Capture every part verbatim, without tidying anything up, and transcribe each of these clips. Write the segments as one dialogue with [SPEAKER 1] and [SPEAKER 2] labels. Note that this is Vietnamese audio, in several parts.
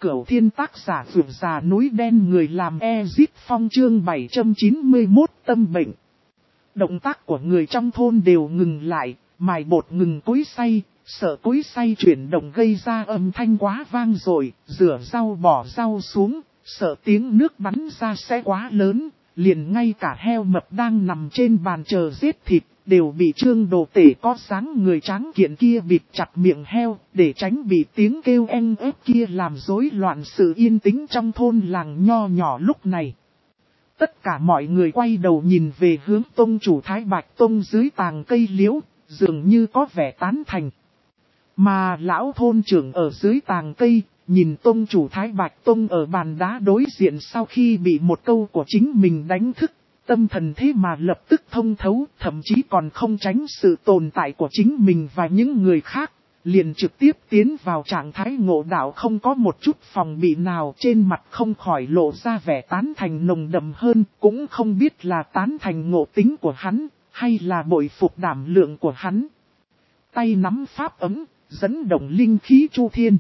[SPEAKER 1] Cửu Thiên tác giả vượt già núi đen người làm Ezit Phong chương bảy trăm chín mươi mốt tâm bệnh. Động tác của người trong thôn đều ngừng lại, mài bột ngừng cối xay, sợ cối xay chuyển động gây ra âm thanh quá vang rồi, rửa rau bỏ rau xuống, sợ tiếng nước bắn ra sẽ quá lớn, liền ngay cả heo mập đang nằm trên bàn chờ giết thịt, đều bị Trương Đồ Tể có dáng người tráng kiện kia bịt chặt miệng heo, để tránh bị tiếng kêu en ép kia làm rối loạn sự yên tĩnh trong thôn làng nho nhỏ lúc này. Tất cả mọi người quay đầu nhìn về hướng tông chủ Thái Bạch Tông dưới tàng cây liễu, dường như có vẻ tán thành. Mà lão thôn trưởng ở dưới tàng cây, nhìn tông chủ Thái Bạch Tông ở bàn đá đối diện sau khi bị một câu của chính mình đánh thức. Tâm thần thế mà lập tức thông thấu, thậm chí còn không tránh sự tồn tại của chính mình và những người khác, liền trực tiếp tiến vào trạng thái ngộ đạo không có một chút phòng bị nào, trên mặt không khỏi lộ ra vẻ tán thành nồng đậm hơn, cũng không biết là tán thành ngộ tính của hắn, hay là bội phục đảm lượng của hắn. Tay nắm pháp ấm, dẫn động linh khí chu thiên.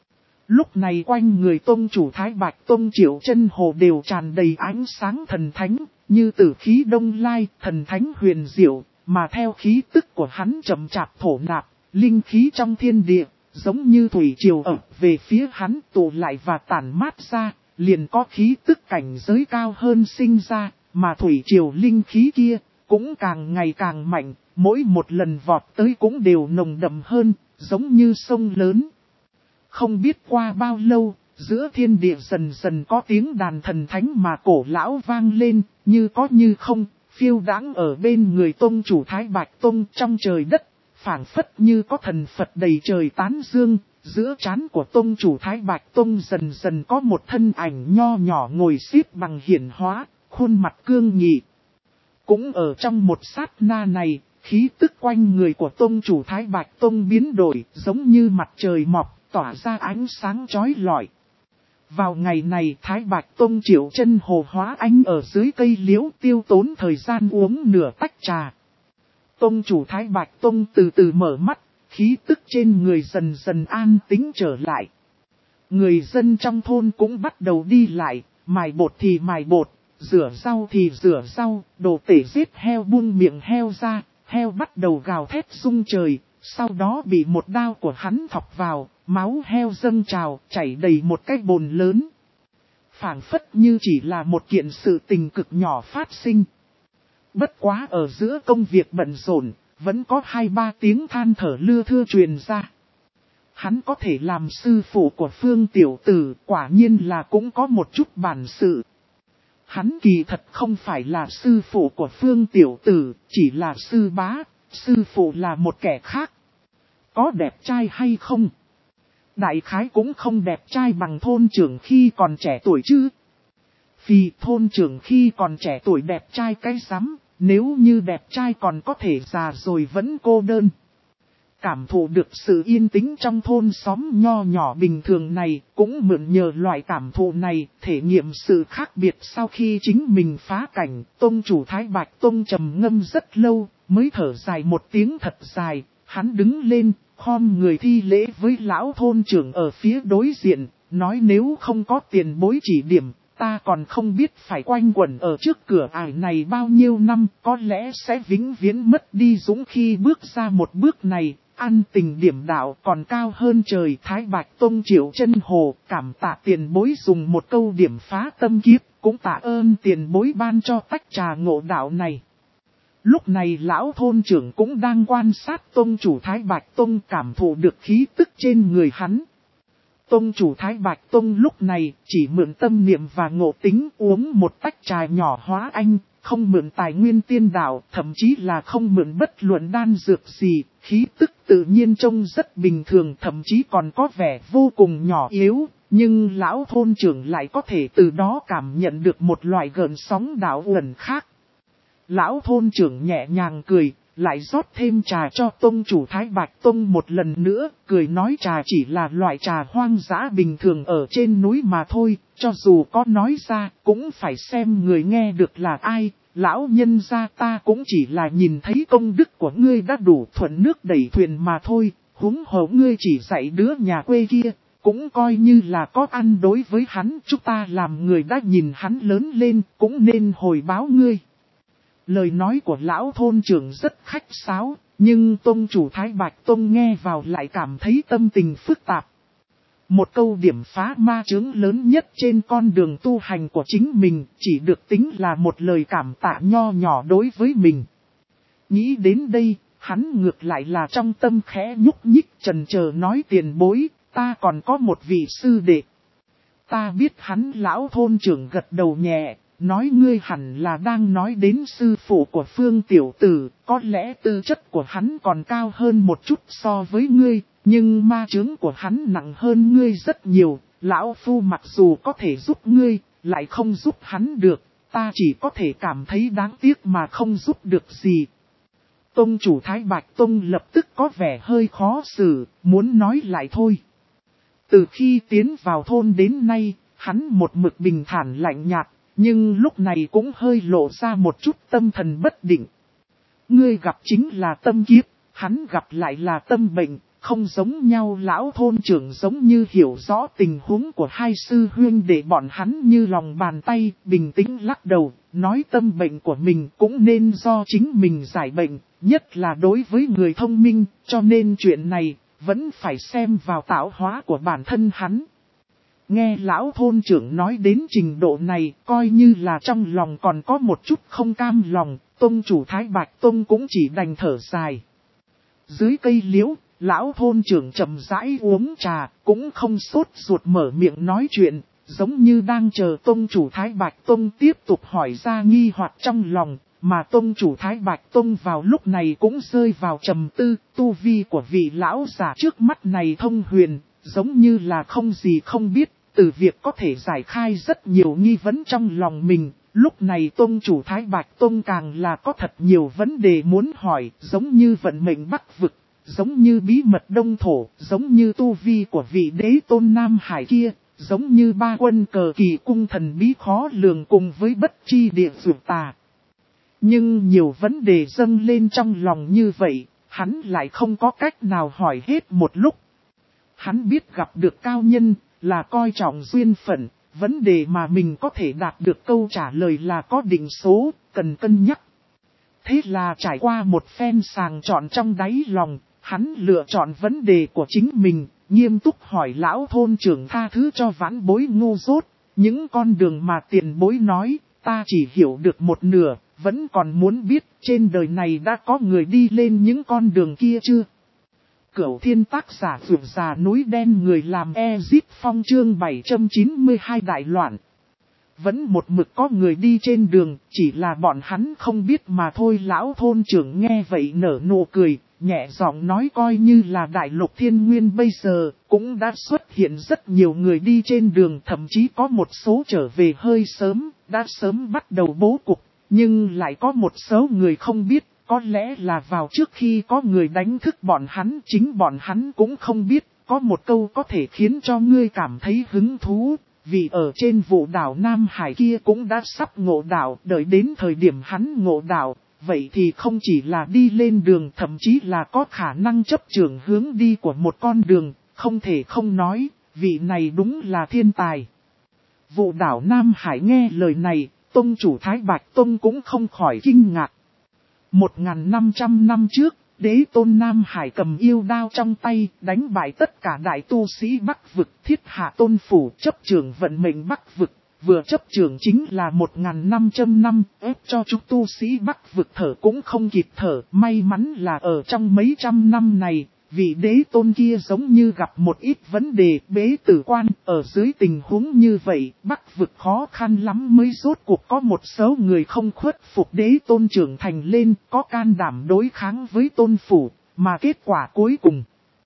[SPEAKER 1] Lúc này quanh người tông chủ Thái Bạch Tông Triệu Chân Hồ đều tràn đầy ánh sáng thần thánh, như tử khí đông lai, thần thánh huyền diệu, mà theo khí tức của hắn chậm chạp thổ nạp, linh khí trong thiên địa, giống như thủy triều ập về phía hắn tụ lại và tản mát ra, liền có khí tức cảnh giới cao hơn sinh ra, mà thủy triều linh khí kia, cũng càng ngày càng mạnh, mỗi một lần vọt tới cũng đều nồng đậm hơn, giống như sông lớn. Không biết qua bao lâu, giữa thiên địa dần dần có tiếng đàn thần thánh mà cổ lão vang lên, như có như không, phiêu đãng ở bên người tông chủ Thái Bạch Tông trong trời đất, phảng phất như có thần Phật đầy trời tán dương, giữa trán của tông chủ Thái Bạch Tông dần dần có một thân ảnh nho nhỏ ngồi xếp bằng hiển hóa, khuôn mặt cương nghị. Cũng ở trong một sát na này, khí tức quanh người của tông chủ Thái Bạch Tông biến đổi, giống như mặt trời mọc, tỏa ra ánh sáng chói lọi. Vào ngày này Thái Bạch Tông Triệu Chân Hồ hóa ánh ở dưới cây liễu tiêu tốn thời gian uống nửa tách trà. Tông chủ Thái Bạch Tông từ từ mở mắt, khí tức trên người dần dần an tĩnh trở lại. Người dân trong thôn cũng bắt đầu đi lại, mài bột thì mài bột, rửa rau thì rửa rau, Đồ Tể giết heo buông miệng heo ra, heo bắt đầu gào thét rung trời, sau đó bị một đao của hắn thọc vào. Máu heo dâng trào, chảy đầy một cái bồn lớn. Phảng phất như chỉ là một kiện sự tình cực nhỏ phát sinh. Bất quá ở giữa công việc bận rộn, vẫn có hai ba tiếng than thở lưa thưa truyền ra. Hắn có thể làm sư phụ của Phương Tiểu Tử, quả nhiên là cũng có một chút bản sự. Hắn kỳ thật không phải là sư phụ của Phương Tiểu Tử, chỉ là sư bá, sư phụ là một kẻ khác. Có đẹp trai hay không? Đại khái cũng không đẹp trai bằng thôn trưởng khi còn trẻ tuổi chứ. Vì thôn trưởng khi còn trẻ tuổi đẹp trai cái rắm, nếu như đẹp trai còn có thể già rồi vẫn cô đơn. Cảm thụ được sự yên tĩnh trong thôn xóm nho nhỏ bình thường này, cũng mượn nhờ loại cảm thụ này, thể nghiệm sự khác biệt sau khi chính mình phá cảnh. Tông chủ Thái Bạch Tông trầm ngâm rất lâu, mới thở dài một tiếng thật dài, hắn đứng lên. Khom người thi lễ với lão thôn trưởng ở phía đối diện, nói nếu không có tiền bối chỉ điểm, ta còn không biết phải quanh quẩn ở trước cửa ải này bao nhiêu năm, có lẽ sẽ vĩnh viễn mất đi dũng khi bước ra một bước này, ăn tình điểm đạo còn cao hơn trời. Thái Bạch Tông Triệu Chân Hồ, cảm tạ tiền bối dùng một câu điểm phá tâm kiếp, cũng tạ ơn tiền bối ban cho tách trà ngộ đạo này. Lúc này lão thôn trưởng cũng đang quan sát tông chủ Thái Bạch Tông cảm thụ được khí tức trên người hắn. Tông chủ Thái Bạch Tông lúc này chỉ mượn tâm niệm và ngộ tính uống một tách trà nhỏ hóa anh, không mượn tài nguyên tiên đạo, thậm chí là không mượn bất luận đan dược gì, khí tức tự nhiên trông rất bình thường, thậm chí còn có vẻ vô cùng nhỏ yếu, nhưng lão thôn trưởng lại có thể từ đó cảm nhận được một loại gợn sóng đạo uẩn khác. Lão thôn trưởng nhẹ nhàng cười, lại rót thêm trà cho tông chủ Thái Bạch Tông một lần nữa, cười nói trà chỉ là loại trà hoang dã bình thường ở trên núi mà thôi, cho dù có nói ra, cũng phải xem người nghe được là ai, lão nhân gia ta cũng chỉ là nhìn thấy công đức của ngươi đã đủ thuận nước đẩy thuyền mà thôi, huống hồ ngươi chỉ dạy đứa nhà quê kia, cũng coi như là có ăn đối với hắn, chúng ta làm người đã nhìn hắn lớn lên, cũng nên hồi báo ngươi. Lời nói của lão thôn trưởng rất khách sáo, nhưng tông chủ Thái Bạch Tông nghe vào lại cảm thấy tâm tình phức tạp. Một câu điểm phá ma chướng lớn nhất trên con đường tu hành của chính mình, chỉ được tính là một lời cảm tạ nho nhỏ đối với mình. Nghĩ đến đây, hắn ngược lại là trong tâm khẽ nhúc nhích chần chờ nói tiền bối, ta còn có một vị sư đệ. Ta biết hắn lão thôn trưởng gật đầu nhẹ, nói ngươi hẳn là đang nói đến sư phụ của Phương tiểu tử, có lẽ tư chất của hắn còn cao hơn một chút so với ngươi, nhưng ma chướng của hắn nặng hơn ngươi rất nhiều, lão phu mặc dù có thể giúp ngươi, lại không giúp hắn được, ta chỉ có thể cảm thấy đáng tiếc mà không giúp được gì. Tông chủ Thái Bạch Tông lập tức có vẻ hơi khó xử, muốn nói lại thôi. Từ khi tiến vào thôn đến nay, hắn một mực bình thản lạnh nhạt, nhưng lúc này cũng hơi lộ ra một chút tâm thần bất định. Ngươi gặp chính là tâm kiếp, hắn gặp lại là tâm bệnh, không giống nhau. Lão thôn trưởng giống như hiểu rõ tình huống của hai sư huynh để bọn hắn như lòng bàn tay, bình tĩnh lắc đầu, nói tâm bệnh của mình cũng nên do chính mình giải bệnh, nhất là đối với người thông minh, cho nên chuyện này vẫn phải xem vào tạo hóa của bản thân hắn. Nghe lão thôn trưởng nói đến trình độ này, coi như là trong lòng còn có một chút không cam lòng, tông chủ Thái Bạch Tông cũng chỉ đành thở dài. Dưới cây liễu, lão thôn trưởng chậm rãi uống trà, cũng không sốt ruột mở miệng nói chuyện, giống như đang chờ tông chủ Thái Bạch Tông tiếp tục hỏi ra nghi hoặc trong lòng, mà tông chủ Thái Bạch Tông vào lúc này cũng rơi vào trầm tư, tu vi của vị lão giả trước mắt này thông huyền, giống như là không gì không biết, từ việc có thể giải khai rất nhiều nghi vấn trong lòng mình. Lúc này tông chủ Thái Bạch Tông càng là có thật nhiều vấn đề muốn hỏi, giống như vận mệnh Bắc vực, giống như bí mật Đông Thổ, giống như tu vi của vị đế tôn Nam Hải kia, giống như ba quân cờ kỳ cung thần bí khó lường cùng với bất chi địa dược tà. Nhưng nhiều vấn đề dâng lên trong lòng như vậy, hắn lại không có cách nào hỏi hết một lúc. Hắn biết gặp được cao nhân là coi trọng duyên phận, vấn đề mà mình có thể đạt được câu trả lời là có định số, cần cân nhắc. Thế là trải qua một phen sàng chọn trong đáy lòng, hắn lựa chọn vấn đề của chính mình, nghiêm túc hỏi lão thôn trưởng tha thứ cho vãn bối ngu dốt, những con đường mà tiền bối nói, ta chỉ hiểu được một nửa, vẫn còn muốn biết trên đời này đã có người đi lên những con đường kia chưa? Cửu Thiên tác giả vượt già núi đen người làm Ezip Phong chương bảy trăm chín mươi hai đại loạn. Vẫn một mực có người đi trên đường, chỉ là bọn hắn không biết mà thôi. Lão thôn trưởng nghe vậy nở nụ cười, nhẹ giọng nói coi như là đại lục thiên nguyên bây giờ, cũng đã xuất hiện rất nhiều người đi trên đường, thậm chí có một số trở về hơi sớm, đã sớm bắt đầu bố cục, nhưng lại có một số người không biết. Có lẽ là vào trước khi có người đánh thức bọn hắn, chính bọn hắn cũng không biết, có một câu có thể khiến cho ngươi cảm thấy hứng thú, vì ở trên vụ đảo Nam Hải kia cũng đã sắp ngộ đạo, đợi đến thời điểm hắn ngộ đạo, vậy thì không chỉ là đi lên đường, thậm chí là có khả năng chấp trưởng hướng đi của một con đường, không thể không nói, vị này đúng là thiên tài. Vụ đảo Nam Hải nghe lời này, tông chủ Thái Bạch Tông cũng không khỏi kinh ngạc. Một nghìn năm trăm năm trước, đế tôn Nam Hải cầm yêu đao trong tay, đánh bại tất cả đại tu sĩ Bắc vực, thiết hạ tôn phủ chấp trưởng vận mệnh Bắc vực, vừa chấp trưởng chính là một nghìn năm trăm năm, ép cho chúng tu sĩ Bắc vực thở cũng không kịp thở, may mắn là ở trong mấy trăm năm này, vị đế tôn kia giống như gặp một ít vấn đề bế tử quan, ở dưới tình huống như vậy, Bắc vực khó khăn lắm mới rốt cuộc có một số người không khuất phục đế tôn trưởng thành lên, có can đảm đối kháng với tôn phủ, mà kết quả cuối cùng.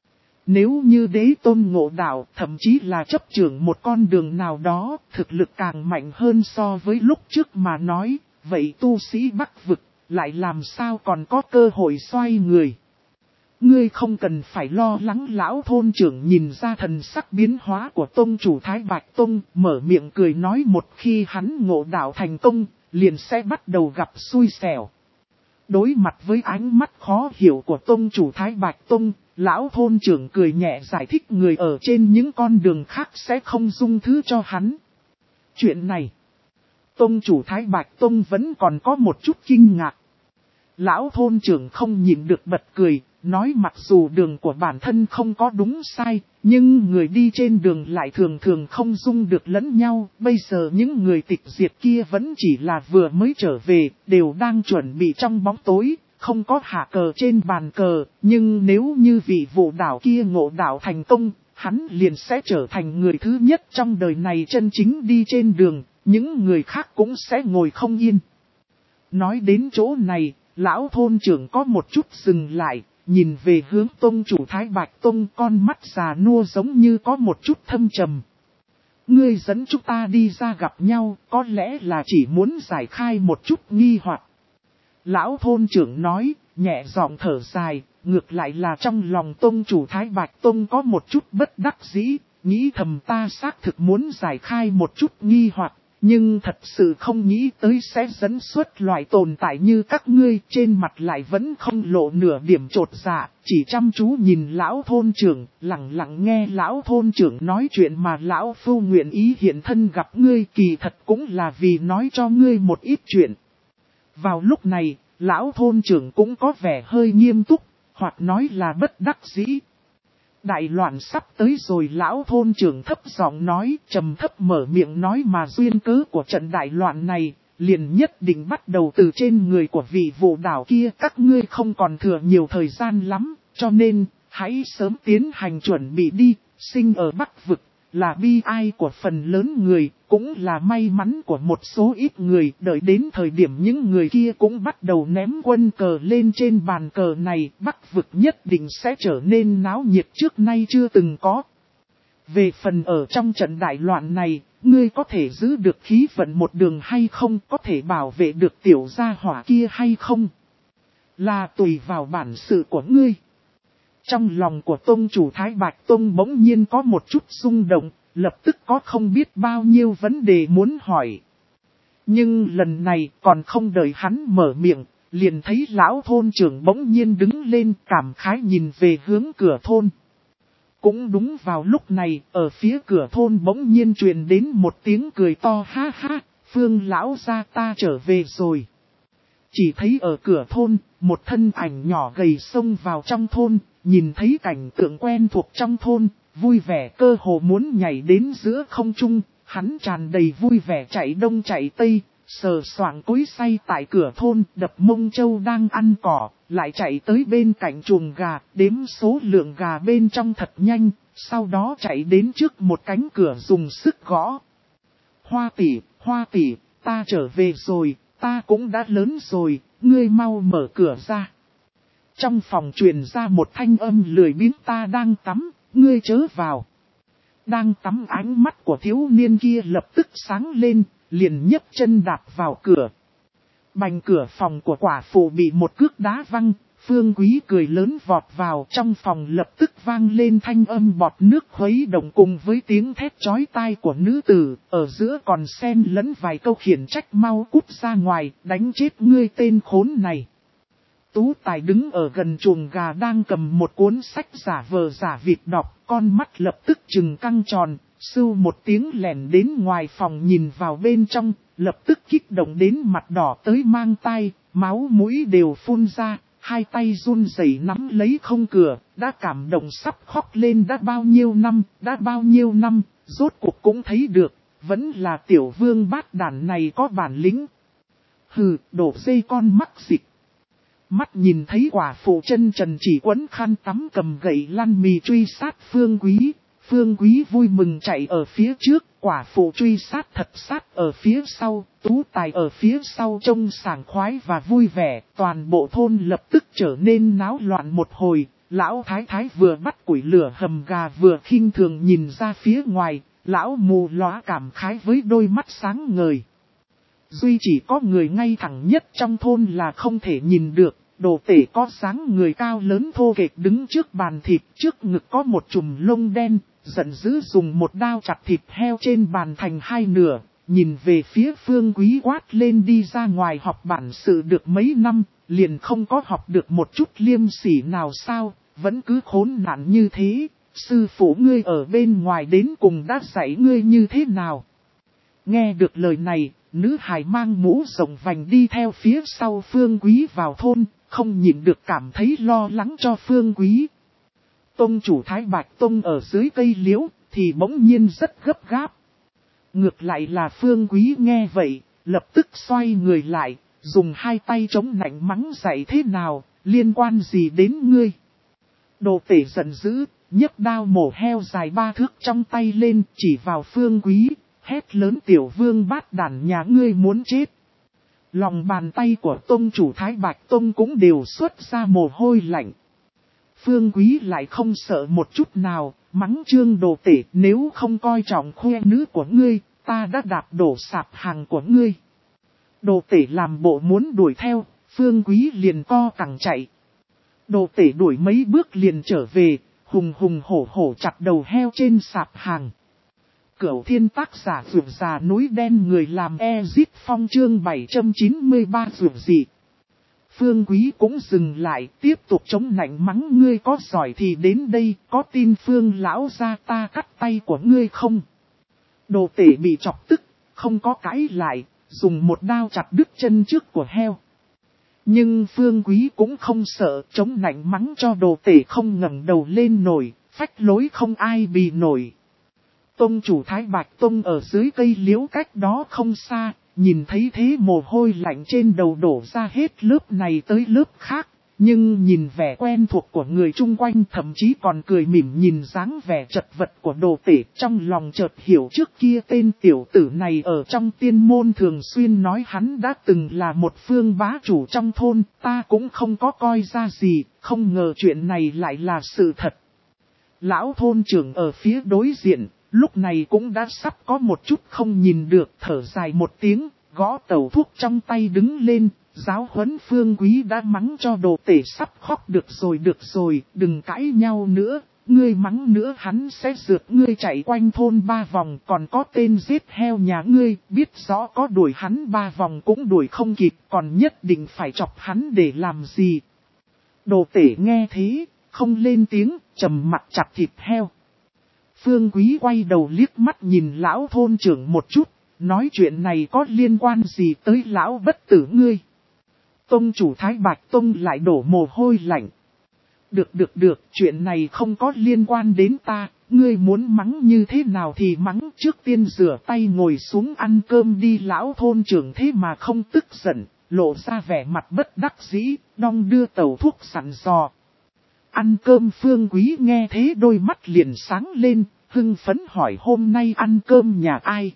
[SPEAKER 1] Nếu như đế tôn ngộ đạo, thậm chí là chấp trưởng một con đường nào đó, thực lực càng mạnh hơn so với lúc trước mà nói, vậy tu sĩ Bắc vực, lại làm sao còn có cơ hội xoay người. Ngươi không cần phải lo lắng. Lão thôn trưởng nhìn ra thần sắc biến hóa của tông chủ Thái Bạch Tông, mở miệng cười nói một khi hắn ngộ đạo thành công, liền sẽ bắt đầu gặp xui xẻo. Đối mặt với ánh mắt khó hiểu của tông chủ Thái Bạch Tông, lão thôn trưởng cười nhẹ giải thích người ở trên những con đường khác sẽ không dung thứ cho hắn. Chuyện này, tông chủ Thái Bạch Tông vẫn còn có một chút kinh ngạc. Lão thôn trưởng không nhịn được bật cười, nói mặc dù đường của bản thân không có đúng sai, nhưng người đi trên đường lại thường thường không dung được lẫn nhau. Bây giờ những người tịch diệt kia vẫn chỉ là vừa mới trở về, đều đang chuẩn bị trong bóng tối, không có hạ cờ trên bàn cờ. Nhưng nếu như vị vụ đảo kia ngộ đạo thành công, hắn liền sẽ trở thành người thứ nhất trong đời này chân chính đi trên đường, những người khác cũng sẽ ngồi không yên. Nói đến chỗ này, lão thôn trưởng có một chút dừng lại, nhìn về hướng tông chủ Thái Bạch Tông, con mắt già nua giống như có một chút thâm trầm. Ngươi dẫn chúng ta đi ra gặp nhau, có lẽ là chỉ muốn giải khai một chút nghi hoặc. Lão thôn trưởng nói, nhẹ giọng thở dài, ngược lại là trong lòng tông chủ Thái Bạch Tông có một chút bất đắc dĩ, nghĩ thầm ta xác thực muốn giải khai một chút nghi hoặc. Nhưng thật sự không nghĩ tới sẽ dẫn xuất loại tồn tại như các ngươi, trên mặt lại vẫn không lộ nửa điểm chột dạ, chỉ chăm chú nhìn lão thôn trưởng, lặng lặng nghe lão thôn trưởng nói chuyện mà lão phu nguyện ý hiện thân gặp ngươi, kỳ thật cũng là vì nói cho ngươi một ít chuyện. Vào lúc này, lão thôn trưởng cũng có vẻ hơi nghiêm túc, hoặc nói là bất đắc dĩ. Đại loạn sắp tới rồi, lão thôn trưởng thấp giọng nói, trầm thấp mở miệng nói mà duyên cớ của trận đại loạn này, liền nhất định bắt đầu từ trên người của vị vụ đảo kia. Các ngươi không còn thừa nhiều thời gian lắm, cho nên, hãy sớm tiến hành chuẩn bị đi, sinh ở Bắc Vực, là bi ai của phần lớn người, cũng là may mắn của một số ít người. Đợi đến thời điểm những người kia cũng bắt đầu ném quân cờ lên trên bàn cờ này, Bắc Vực nhất định sẽ trở nên náo nhiệt trước nay chưa từng có. Về phần ở trong trận đại loạn này, ngươi có thể giữ được khí vận một đường hay không, có thể bảo vệ được tiểu gia hỏa kia hay không, là tùy vào bản sự của ngươi. Trong lòng của tông chủ Thái Bạch Tông bỗng nhiên có một chút rung động, lập tức có không biết bao nhiêu vấn đề muốn hỏi. Nhưng lần này còn không đợi hắn mở miệng, liền thấy lão thôn trưởng bỗng nhiên đứng lên cảm khái nhìn về hướng cửa thôn. Cũng đúng vào lúc này, ở phía cửa thôn bỗng nhiên truyền đến một tiếng cười to, ha ha, Phương lão gia ta trở về rồi. Chỉ thấy ở cửa thôn, một thân ảnh nhỏ gầy xông vào trong thôn, nhìn thấy cảnh tượng quen thuộc trong thôn, vui vẻ cơ hồ muốn nhảy đến giữa không trung, hắn tràn đầy vui vẻ chạy đông chạy tây, sờ soạng cối xay tại cửa thôn, đập mông trâu đang ăn cỏ, lại chạy tới bên cạnh chuồng gà, đếm số lượng gà bên trong thật nhanh, sau đó chạy đến trước một cánh cửa dùng sức gõ. Hoa tỷ, hoa tỷ, ta trở về rồi, ta cũng đã lớn rồi, ngươi mau mở cửa ra. Trong phòng truyền ra một thanh âm lười biếng, ta đang tắm, ngươi chớ vào. Đang tắm, ánh mắt của thiếu niên kia lập tức sáng lên, liền nhấc chân đạp vào cửa. Bành, cửa phòng của quả phụ bị một cước đá văng, Phương Quý cười lớn vọt vào, trong phòng lập tức vang lên thanh âm bọt nước khuấy động cùng với tiếng thét chói tai của nữ tử, ở giữa còn xen lẫn vài câu khiển trách, mau cút ra ngoài, đánh chết ngươi tên khốn này. Tú Tài đứng ở gần chuồng gà đang cầm một cuốn sách giả vờ giả vịt đọc, con mắt lập tức trừng căng tròn, sưu một tiếng lẻn đến ngoài phòng nhìn vào bên trong, lập tức kích động đến mặt đỏ tới mang tai, máu mũi đều phun ra, hai tay run rẩy nắm lấy không cửa, đã cảm động sắp khóc lên. Đã bao nhiêu năm, đã bao nhiêu năm, rốt cuộc cũng thấy được, vẫn là tiểu vương bát đản này có bản lĩnh. Hừ, đổ dây con mắc dịch. Mắt nhìn thấy quả phụ chân trần chỉ quấn khăn tắm cầm gậy lăn mì truy sát Phương Quý. Phương Quý vui mừng chạy ở phía trước, quả phụ truy sát thật sát ở phía sau, Tú Tài ở phía sau trông sảng khoái và vui vẻ. Toàn bộ thôn lập tức trở nên náo loạn một hồi, lão thái thái vừa bắt củi lửa hầm gà vừa khinh thường nhìn ra phía ngoài, lão mù lóa cảm khái với đôi mắt sáng ngời. Duy chỉ có người ngay thẳng nhất trong thôn là không thể nhìn được, đồ tể có dáng người cao lớn thô kệch đứng trước bàn thịt, trước ngực có một chùm lông đen, giận dữ dùng một đao chặt thịt heo trên bàn thành hai nửa, nhìn về phía Phương Quý quát lên, đi ra ngoài học bản sự được mấy năm, liền không có học được một chút liêm sỉ nào sao, vẫn cứ khốn nạn như thế, sư phụ ngươi ở bên ngoài đến cùng đã dạy ngươi như thế nào? Nghe được lời này, nữ hài mang mũ rộng vành đi theo phía sau Phương Quý vào thôn, không nhịn được cảm thấy lo lắng cho Phương Quý. Tông chủ Thái Bạch Tông ở dưới cây liễu, thì bỗng nhiên rất gấp gáp. Ngược lại là Phương Quý nghe vậy, lập tức xoay người lại, dùng hai tay chống nạnh mắng dạy thế nào, liên quan gì đến ngươi? Đồ tể giận dữ, nhấc đao mổ heo dài ba thước trong tay lên, chỉ vào Phương Quý, hét lớn tiểu vương bát đản nhà ngươi muốn chết. Lòng bàn tay của tông chủ Thái Bạch Tông cũng đều xuất ra mồ hôi lạnh. Phương Quý lại không sợ một chút nào, mắng Trương đồ tể, nếu không coi trọng khoe nữ của ngươi, ta đã đạp đổ sạp hàng của ngươi. Đồ tể làm bộ muốn đuổi theo, Phương Quý liền co cẳng chạy. Đồ tể đuổi mấy bước liền trở về, hùng hùng hổ hổ chặt đầu heo trên sạp hàng. Cửu thiên tác giả vượt già núi đen người làm Ezit Phong chương bảy trăm chín mươi ba vượt dị. Phương Quý cũng dừng lại, tiếp tục chống nạnh mắng ngươi có giỏi thì đến đây, có tin Phương lão ra ta cắt tay của ngươi không? Đồ tể bị chọc tức, không có cãi lại, dùng một đao chặt đứt chân trước của heo. Nhưng Phương Quý cũng không sợ, chống nạnh mắng cho đồ tể không ngẩng đầu lên nổi, phách lối không ai bì nổi. Tông chủ Thái Bạch Tông ở dưới cây liễu cách đó không xa, nhìn thấy thế mồ hôi lạnh trên đầu đổ ra hết lớp này tới lớp khác, nhưng nhìn vẻ quen thuộc của người chung quanh thậm chí còn cười mỉm nhìn dáng vẻ chật vật của đồ tể, trong lòng chợt hiểu trước kia tên tiểu tử này ở trong tiên môn thường xuyên nói hắn đã từng là một phương bá chủ trong thôn, ta cũng không có coi ra gì, không ngờ chuyện này lại là sự thật. Lão thôn trưởng ở phía đối diện, lúc này cũng đã sắp có một chút không nhìn được, thở dài một tiếng, gõ tẩu thuốc trong tay đứng lên, giáo huấn Phương Quý đã mắng cho đồ tể sắp khóc. Được rồi được rồi, đừng cãi nhau nữa, ngươi mắng nữa hắn sẽ rượt ngươi chạy quanh thôn ba vòng, còn có tên giết heo nhà ngươi, biết rõ có đuổi hắn ba vòng cũng đuổi không kịp, còn nhất định phải chọc hắn để làm gì. Đồ tể nghe thế, không lên tiếng, trầm mặt chặt thịt heo. Phương Quý quay đầu liếc mắt nhìn lão thôn trưởng một chút, nói chuyện này có liên quan gì tới lão bất tử ngươi? Tông chủ Thái Bạch Tông lại đổ mồ hôi lạnh. Được được được, chuyện này không có liên quan đến ta, ngươi muốn mắng như thế nào thì mắng, trước tiên rửa tay ngồi xuống ăn cơm đi. Lão thôn trưởng thế mà không tức giận, lộ ra vẻ mặt bất đắc dĩ, đong đưa tẩu thuốc sẵn dò. Ăn cơm. Phương Quý nghe thế đôi mắt liền sáng lên, hưng phấn hỏi hôm nay ăn cơm nhà ai?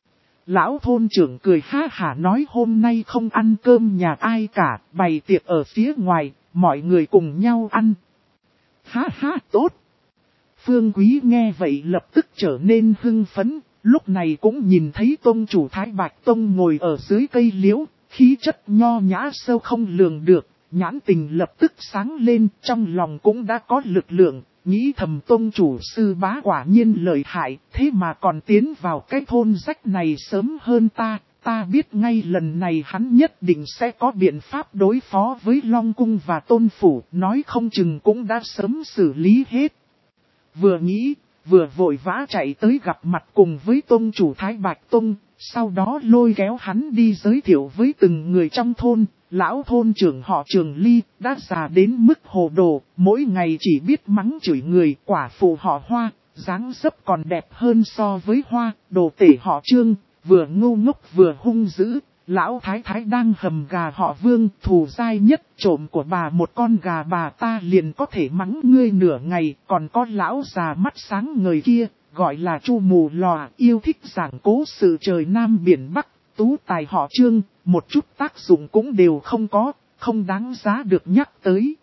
[SPEAKER 1] Lão thôn trưởng cười ha hả nói hôm nay không ăn cơm nhà ai cả, bày tiệc ở phía ngoài, mọi người cùng nhau ăn. Ha ha, tốt. Phương Quý nghe vậy lập tức trở nên hưng phấn, lúc này cũng nhìn thấy tông chủ Thái Bạch Tông ngồi ở dưới cây liễu, khí chất nho nhã sâu không lường được, nhãn tình lập tức sáng lên, trong lòng cũng đã có lực lượng. Nghĩ thầm tông chủ sư bá quả nhiên lợi hại, thế mà còn tiến vào cái thôn rách này sớm hơn ta, ta biết ngay lần này hắn nhất định sẽ có biện pháp đối phó với Long Cung và Tôn Phủ, nói không chừng cũng đã sớm xử lý hết. Vừa nghĩ, vừa vội vã chạy tới gặp mặt cùng với tông chủ Thái Bạch Tông, sau đó lôi kéo hắn đi giới thiệu với từng người trong thôn. Lão thôn trưởng họ Trường Ly, đã già đến mức hồ đồ, mỗi ngày chỉ biết mắng chửi người. Quả phụ họ Hoa, dáng dấp còn đẹp hơn so với Hoa. Đồ tể họ Trương, vừa ngu ngốc vừa hung dữ. Lão thái thái đang hầm gà họ Vương, thù dai nhất, trộm của bà một con gà bà ta liền có thể mắng ngươi nửa ngày. Còn có lão già mắt sáng ngời kia, gọi là Chu Mù Lòa, yêu thích giảng cố sự trời Nam biển Bắc. Tú tài họ Trương, một chút tác dụng cũng đều không có, không đáng giá được nhắc tới.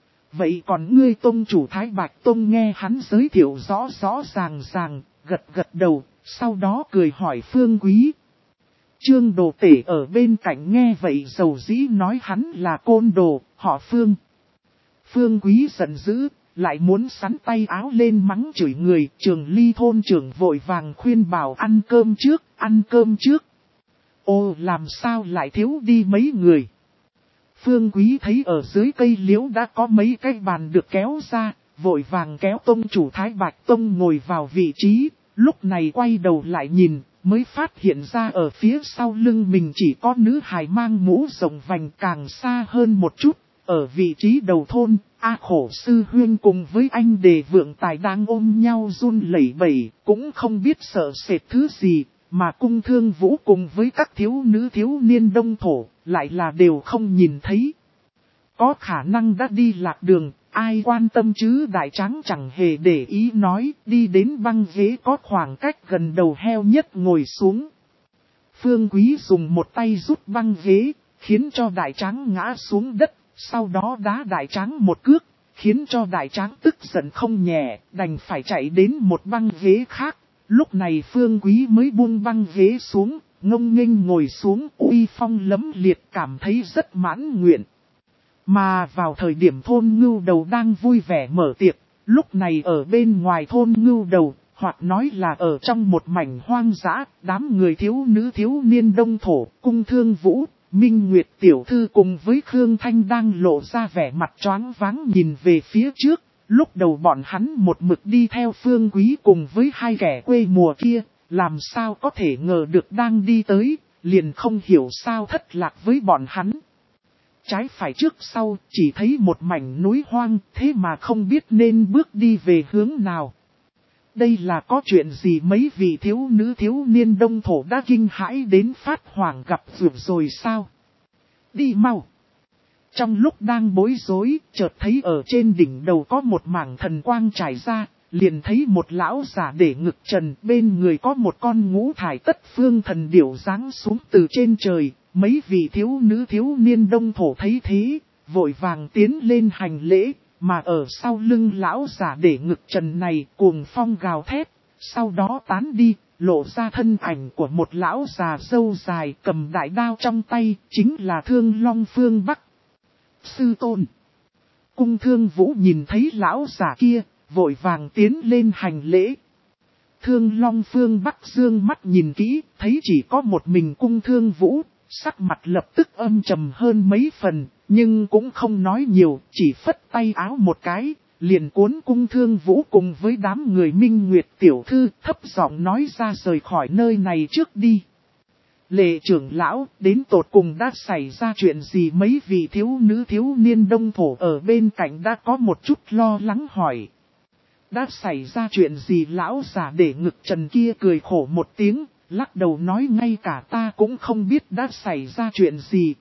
[SPEAKER 1] Vậy còn ngươi tông chủ Thái Bạch Tông nghe hắn giới thiệu rõ rõ ràng ràng, gật gật đầu, sau đó cười hỏi Phương Quý. Trương đồ tể ở bên cạnh nghe vậy dầu dĩ nói hắn là côn đồ, họ Phương. Phương Quý giận dữ, lại muốn sắn tay áo lên mắng chửi người. Trường Ly thôn trưởng vội vàng khuyên bảo ăn cơm trước, ăn cơm trước. Ô làm sao lại thiếu đi mấy người? Phương Quý thấy ở dưới cây liễu đã có mấy cái bàn được kéo ra, vội vàng kéo tông chủ Thái Bạch Tông ngồi vào vị trí, lúc này quay đầu lại nhìn, mới phát hiện ra ở phía sau lưng mình chỉ có nữ hài mang mũ rộng vành càng xa hơn một chút, ở vị trí đầu thôn, A Khổ Sư Huyên cùng với anh Đề Vượng Tài đang ôm nhau run lẩy bẩy, cũng không biết sợ sệt thứ gì, mà Cung Thương Vũ cùng với các thiếu nữ thiếu niên đông thổ, lại là đều không nhìn thấy. Có khả năng đã đi lạc đường, ai quan tâm chứ. Đại Tráng chẳng hề để ý nói, đi đến băng ghế có khoảng cách gần đầu heo nhất ngồi xuống. Phương Quý dùng một tay rút băng ghế, khiến cho Đại Tráng ngã xuống đất, sau đó đá Đại Tráng một cước, khiến cho Đại Tráng tức giận không nhẹ, đành phải chạy đến một băng ghế khác. Lúc này Phương Quý mới buông băng ghế xuống, ngông nghênh ngồi xuống, uy phong lấm liệt, cảm thấy rất mãn nguyện. Mà vào thời điểm thôn Ngưu Đầu đang vui vẻ mở tiệc, lúc này ở bên ngoài thôn Ngưu Đầu, hoặc nói là ở trong một mảnh hoang dã, đám người thiếu nữ thiếu niên đông thổ, Cung Thương Vũ, Minh Nguyệt tiểu thư cùng với Khương Thanh đang lộ ra vẻ mặt choáng váng nhìn về phía trước. Lúc đầu bọn hắn một mực đi theo Phương Quý cùng với hai kẻ quê mùa kia, làm sao có thể ngờ được đang đi tới, liền không hiểu sao thất lạc với bọn hắn. Trái phải trước sau, chỉ thấy một mảnh núi hoang, thế mà không biết nên bước đi về hướng nào. Đây là có chuyện gì? Mấy vị thiếu nữ thiếu niên đông thổ đã kinh hãi đến phát hoảng gặp rượu rồi sao? Đi mau! Trong lúc đang bối rối, chợt thấy ở trên đỉnh đầu có một mảng thần quang trải ra, liền thấy một lão giả để ngực trần, bên người có một con ngũ thải tất phương thần điểu giáng xuống từ trên trời. Mấy vị thiếu nữ thiếu niên đông thổ thấy thế, vội vàng tiến lên hành lễ, mà ở sau lưng lão giả để ngực trần này cuồng phong gào thét, sau đó tán đi, lộ ra thân ảnh của một lão già râu dài cầm đại đao trong tay, chính là Thương Long Phương Bắc. Sư tôn! Cung Thương Vũ nhìn thấy lão giả kia, vội vàng tiến lên hành lễ. Thương Long Phương Bắc dương mắt nhìn kỹ, thấy chỉ có một mình Cung Thương Vũ, sắc mặt lập tức âm trầm hơn mấy phần, nhưng cũng không nói nhiều, chỉ phất tay áo một cái, liền cuốn Cung Thương Vũ cùng với đám người Minh Nguyệt tiểu thư thấp giọng nói ra rời khỏi nơi này trước đi. Lệ trưởng lão, đến tột cùng đã xảy ra chuyện gì? Mấy vị thiếu nữ thiếu niên đông thổ ở bên cạnh đã có một chút lo lắng hỏi. Đã xảy ra chuyện gì? Lão giả để ngực trần kia cười khổ một tiếng, lắc đầu nói ngay cả ta cũng không biết đã xảy ra chuyện gì.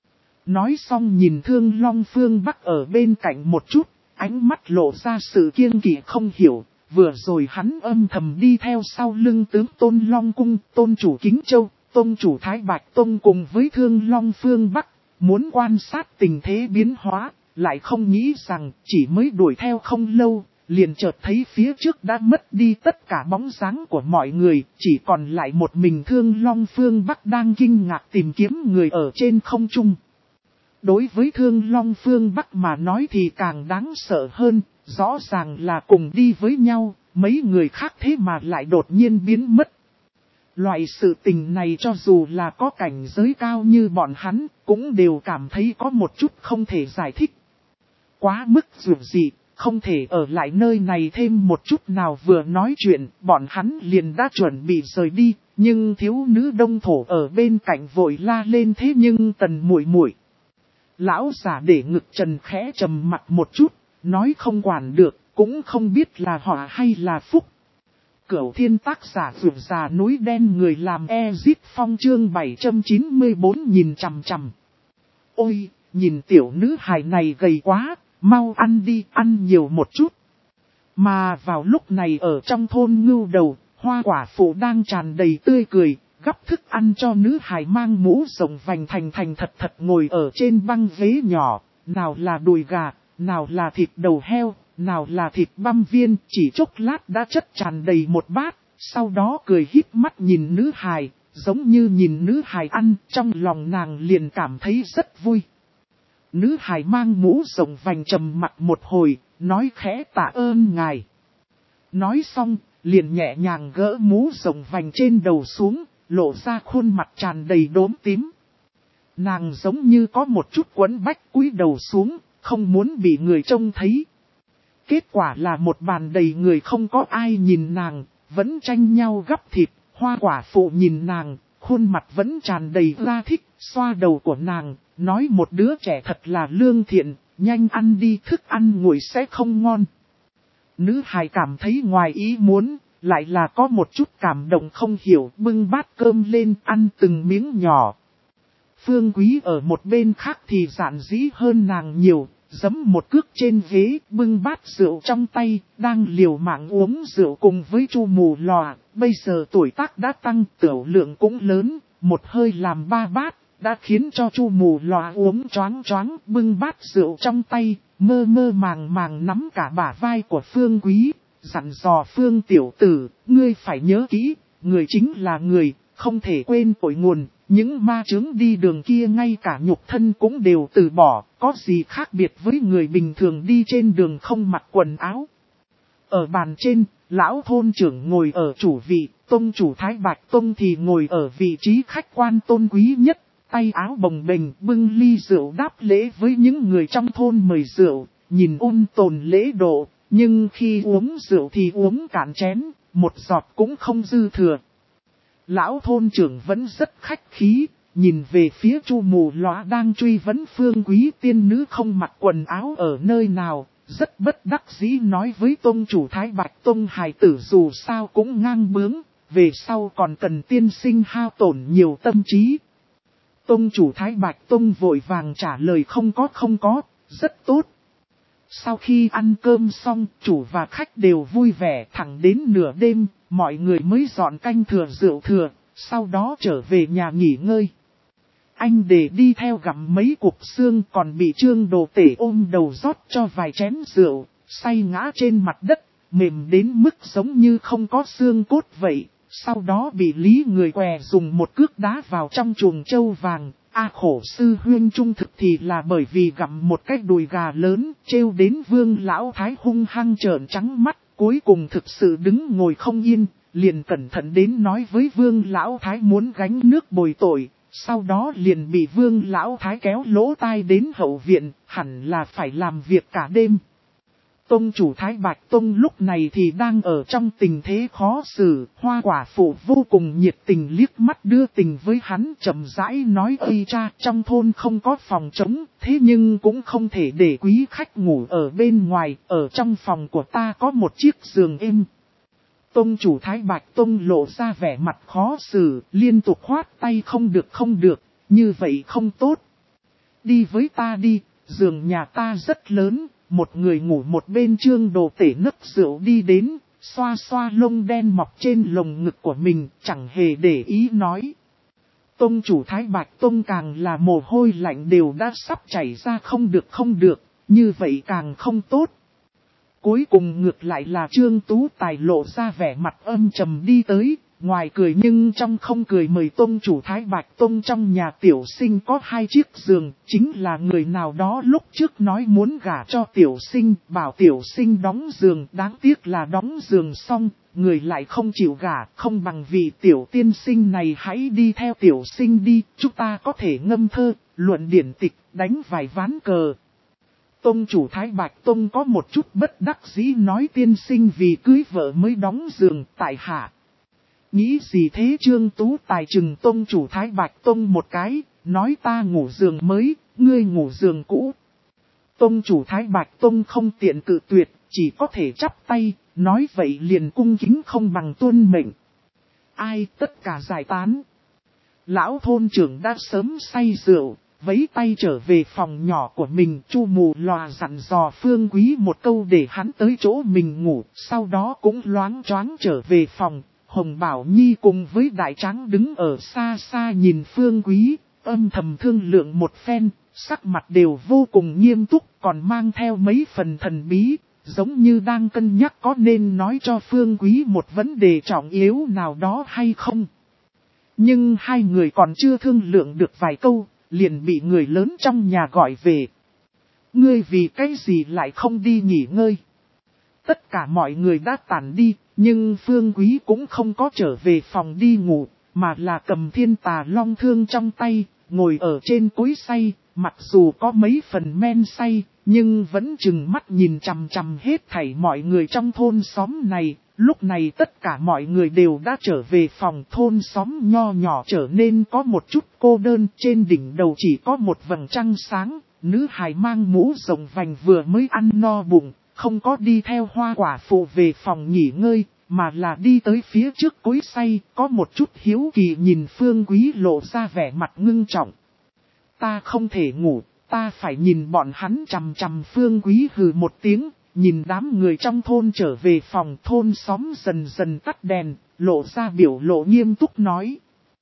[SPEAKER 1] Nói xong nhìn Thương Long Phương Bắc ở bên cạnh một chút, ánh mắt lộ ra sự kiêng kỵ không hiểu. Vừa rồi hắn âm thầm đi theo sau lưng tướng Tôn Long Cung, Tôn chủ Kính Châu, Tôn chủ Thái Bạch Tông cùng với Thương Long Phương Bắc, muốn quan sát tình thế biến hóa, lại không nghĩ rằng chỉ mới đuổi theo không lâu, liền chợt thấy phía trước đã mất đi tất cả bóng dáng của mọi người, chỉ còn lại một mình Thương Long Phương Bắc đang kinh ngạc tìm kiếm người ở trên không trung. Đối với Thương Long Phương Bắc mà nói thì càng đáng sợ hơn, rõ ràng là cùng đi với nhau, mấy người khác thế mà lại đột nhiên biến mất. Loại sự tình này cho dù là có cảnh giới cao như bọn hắn, cũng đều cảm thấy có một chút không thể giải thích. Quá mức dù gì, không thể ở lại nơi này thêm một chút nào. Vừa nói chuyện, bọn hắn liền đã chuẩn bị rời đi, nhưng thiếu nữ đông thổ ở bên cạnh vội la lên thế nhưng Tần muội muội. Lão giả để ngực trần khẽ trầm mặt một chút, nói không quản được, cũng không biết là họa hay là phúc. Cửu Thiên tác giả vượt già núi đen người làm Ezit Phong chương bảy trăm chín mươi tư nhìn chằm chằm. Ôi, nhìn tiểu nữ hài này gầy quá, mau ăn đi, ăn nhiều một chút. Mà vào lúc này ở trong thôn Ngưu Đầu, Hoa quả phụ đang tràn đầy tươi cười, gắp thức ăn cho nữ hài mang mũ rộng vành thành thành thật thật ngồi ở trên băng ghế nhỏ, nào là đùi gà, nào là thịt đầu heo, nào là thịt băm viên, chỉ chốc lát đã chất tràn đầy một bát, sau đó cười híp mắt nhìn nữ hài, giống như nhìn nữ hài ăn, trong lòng nàng liền cảm thấy rất vui. Nữ hài mang mũ rộng vành trầm mặt một hồi, nói khẽ tạ ơn ngài. Nói xong, liền nhẹ nhàng gỡ mũ rộng vành trên đầu xuống, lộ ra khuôn mặt tràn đầy đốm tím. nàng giống như có một chút quấn bách cúi đầu xuống, không muốn bị người trông thấy. Kết quả là một bàn đầy người không có ai nhìn nàng, vẫn tranh nhau gắp thịt, hoa quả phụ nhìn nàng, khuôn mặt vẫn tràn đầy ra thích, xoa đầu của nàng, nói một đứa trẻ thật là lương thiện, nhanh ăn đi, thức ăn nguội sẽ không ngon. Nữ hài cảm thấy ngoài ý muốn, lại là có một chút cảm động không hiểu, bưng bát cơm lên ăn từng miếng nhỏ. Phương Quý ở một bên khác thì giản dĩ hơn nàng nhiều, giẫm một cước trên ghế, bưng bát rượu trong tay, đang liều mạng uống rượu cùng với Chu Mù Lòa. Bây giờ tuổi tác đã tăng, tiểu lượng cũng lớn, một hơi làm ba bát, đã khiến cho Chu Mù Lòa uống choáng choáng, bưng bát rượu trong tay, mơ mơ màng màng nắm cả bả vai của Phương Quý, dặn dò Phương tiểu tử, ngươi phải nhớ kỹ, người chính là người, không thể quên cội nguồn. Những ma chướng đi đường kia ngay cả nhục thân cũng đều từ bỏ, có gì khác biệt với người bình thường đi trên đường không mặc quần áo. Ở bàn trên, lão thôn trưởng ngồi ở chủ vị, tông chủ Thái Bạch Tông thì ngồi ở vị trí khách quan tôn quý nhất, tay áo bồng bềnh bưng ly rượu đáp lễ với những người trong thôn mời rượu, nhìn ôn tồn lễ độ, nhưng khi uống rượu thì uống cạn chén, một giọt cũng không dư thừa. Lão thôn trưởng vẫn rất khách khí, nhìn về phía Chu Mù Lòa đang truy vấn Phương Quý tiên nữ không mặc quần áo ở nơi nào, rất bất đắc dĩ nói với tông chủ Thái Bạch Tông hài tử dù sao cũng ngang bướng, về sau còn cần tiên sinh hao tổn nhiều tâm trí. Tông chủ Thái Bạch Tông vội vàng trả lời không có không có, rất tốt. Sau khi ăn cơm xong, chủ và khách đều vui vẻ, thẳng đến nửa đêm, mọi người mới dọn canh thừa rượu thừa, sau đó trở về nhà nghỉ ngơi. Anh để đi theo gặm mấy cục xương còn bị Trương Đồ Tể ôm đầu rót cho vài chén rượu, say ngã trên mặt đất, mềm đến mức giống như không có xương cốt vậy. Sau đó bị Lý người què dùng một cước đá vào trong chuồng trâu vàng. A khổ sư huyên trung thực thì là bởi vì gặm một cái đùi gà lớn, trêu đến Vương Lão Thái hung hăng trợn trắng mắt, cuối cùng thực sự đứng ngồi không yên, liền cẩn thận đến nói với Vương Lão Thái muốn gánh nước bồi tội, sau đó liền bị Vương Lão Thái kéo lỗ tai đến hậu viện, hẳn là phải làm việc cả đêm. Tông chủ Thái Bạch Tông lúc này thì đang ở trong tình thế khó xử, hoa quả phụ vô cùng nhiệt tình liếc mắt đưa tình với hắn chậm rãi nói ơi cha trong thôn không có phòng trống, thế nhưng cũng không thể để quý khách ngủ ở bên ngoài, ở trong phòng của ta có một chiếc giường êm. Tông chủ Thái Bạch Tông lộ ra vẻ mặt khó xử, liên tục khoát tay không được không được, như vậy không tốt. Đi với ta đi, giường nhà ta rất lớn. Một người ngủ một bên Trương Đồ Tể nấc rượu đi đến, xoa xoa lông đen mọc trên lồng ngực của mình, chẳng hề để ý nói. Tông chủ Thái Bạch Tông càng là mồ hôi lạnh đều đã sắp chảy ra không được không được, như vậy càng không tốt. Cuối cùng ngược lại là Trương Tú Tài lộ ra vẻ mặt âm trầm đi tới, ngoài cười nhưng trong không cười mời tông chủ Thái Bạch Tông trong nhà tiểu sinh có hai chiếc giường, chính là người nào đó lúc trước nói muốn gả cho tiểu sinh, bảo tiểu sinh đóng giường, đáng tiếc là đóng giường xong, người lại không chịu gả, không bằng vì tiểu tiên sinh này hãy đi theo tiểu sinh đi, chúng ta có thể ngâm thơ, luận điển tịch, đánh vài ván cờ. Tông chủ Thái Bạch Tông có một chút bất đắc dĩ nói tiên sinh vì cưới vợ mới đóng giường tại hạ. Nghĩ gì thế Trương Tú Tài trừng tông chủ Thái Bạch Tông một cái, nói ta ngủ giường mới, ngươi ngủ giường cũ. Tông chủ Thái Bạch Tông không tiện cự tuyệt, chỉ có thể chắp tay, nói vậy liền cung kính không bằng tuân mệnh. Ai tất cả giải tán. Lão thôn trưởng đã sớm say rượu, vấy tay trở về phòng nhỏ của mình, Chu Mù Lòa dặn dò Phương Quý một câu để hắn tới chỗ mình ngủ, sau đó cũng loáng choáng trở về phòng. Hồng Bảo Nhi cùng với Đại Tráng đứng ở xa xa nhìn Phương Quý, âm thầm thương lượng một phen, sắc mặt đều vô cùng nghiêm túc, còn mang theo mấy phần thần bí, giống như đang cân nhắc có nên nói cho Phương Quý một vấn đề trọng yếu nào đó hay không. Nhưng hai người còn chưa thương lượng được vài câu, liền bị người lớn trong nhà gọi về. Ngươi vì cái gì lại không đi nghỉ ngơi? Tất cả mọi người đã tản đi, nhưng Phương Quý cũng không có trở về phòng đi ngủ, mà là cầm Thiên Tà Long thương trong tay, ngồi ở trên cối xay, mặc dù có mấy phần men say, nhưng vẫn chừng mắt nhìn chằm chằm hết thảy mọi người trong thôn xóm này. Lúc này tất cả mọi người đều đã trở về phòng, thôn xóm nho nhỏ trở nên có một chút cô đơn, trên đỉnh đầu chỉ có một vầng trăng sáng. Nữ hài mang mũ rộng vành vừa mới ăn no bụng, không có đi theo hoa quả phụ về phòng nghỉ ngơi, mà là đi tới phía trước cối xay, có một chút hiếu kỳ nhìn Phương Quý lộ ra vẻ mặt ngưng trọng. Ta không thể ngủ, ta phải nhìn bọn hắn chằm chằm. Phương Quý hừ một tiếng, nhìn đám người trong thôn trở về phòng, thôn xóm dần dần tắt đèn, lộ ra biểu lộ nghiêm túc nói.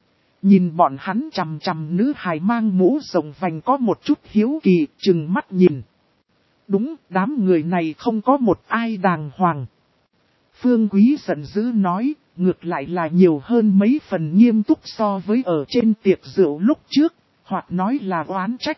[SPEAKER 1] Nhìn bọn hắn chằm chằm, nữ hài mang mũ rộng vành có một chút hiếu kỳ, chừng mắt nhìn. Đúng, đám người này không có một ai đàng hoàng. Phương Quý giận dữ nói, ngược lại là nhiều hơn mấy phần nghiêm túc so với ở trên tiệc rượu lúc trước, hoặc nói là oán trách.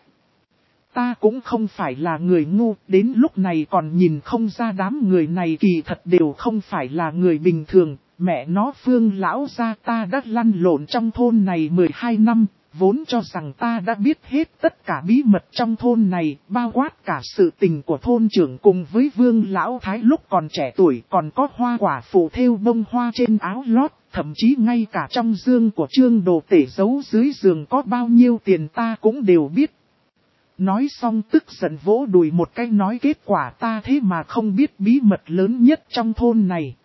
[SPEAKER 1] Ta cũng không phải là người ngu, đến lúc này còn nhìn không ra đám người này kỳ thật đều không phải là người bình thường. Mẹ nó Phương lão gia, ta đã lăn lộn trong thôn này mười hai năm, vốn cho rằng ta đã biết hết tất cả bí mật trong thôn này, bao quát cả sự tình của thôn trưởng cùng với Vương lão thái lúc còn trẻ tuổi, còn có hoa quả phụ thêu bông hoa trên áo lót, thậm chí ngay cả trong dương của Trương Đồ Tể giấu dưới giường có bao nhiêu tiền ta cũng đều biết. Nói xong tức giận vỗ đùi một cái nói, kết quả ta thế mà không biết bí mật lớn nhất trong thôn này.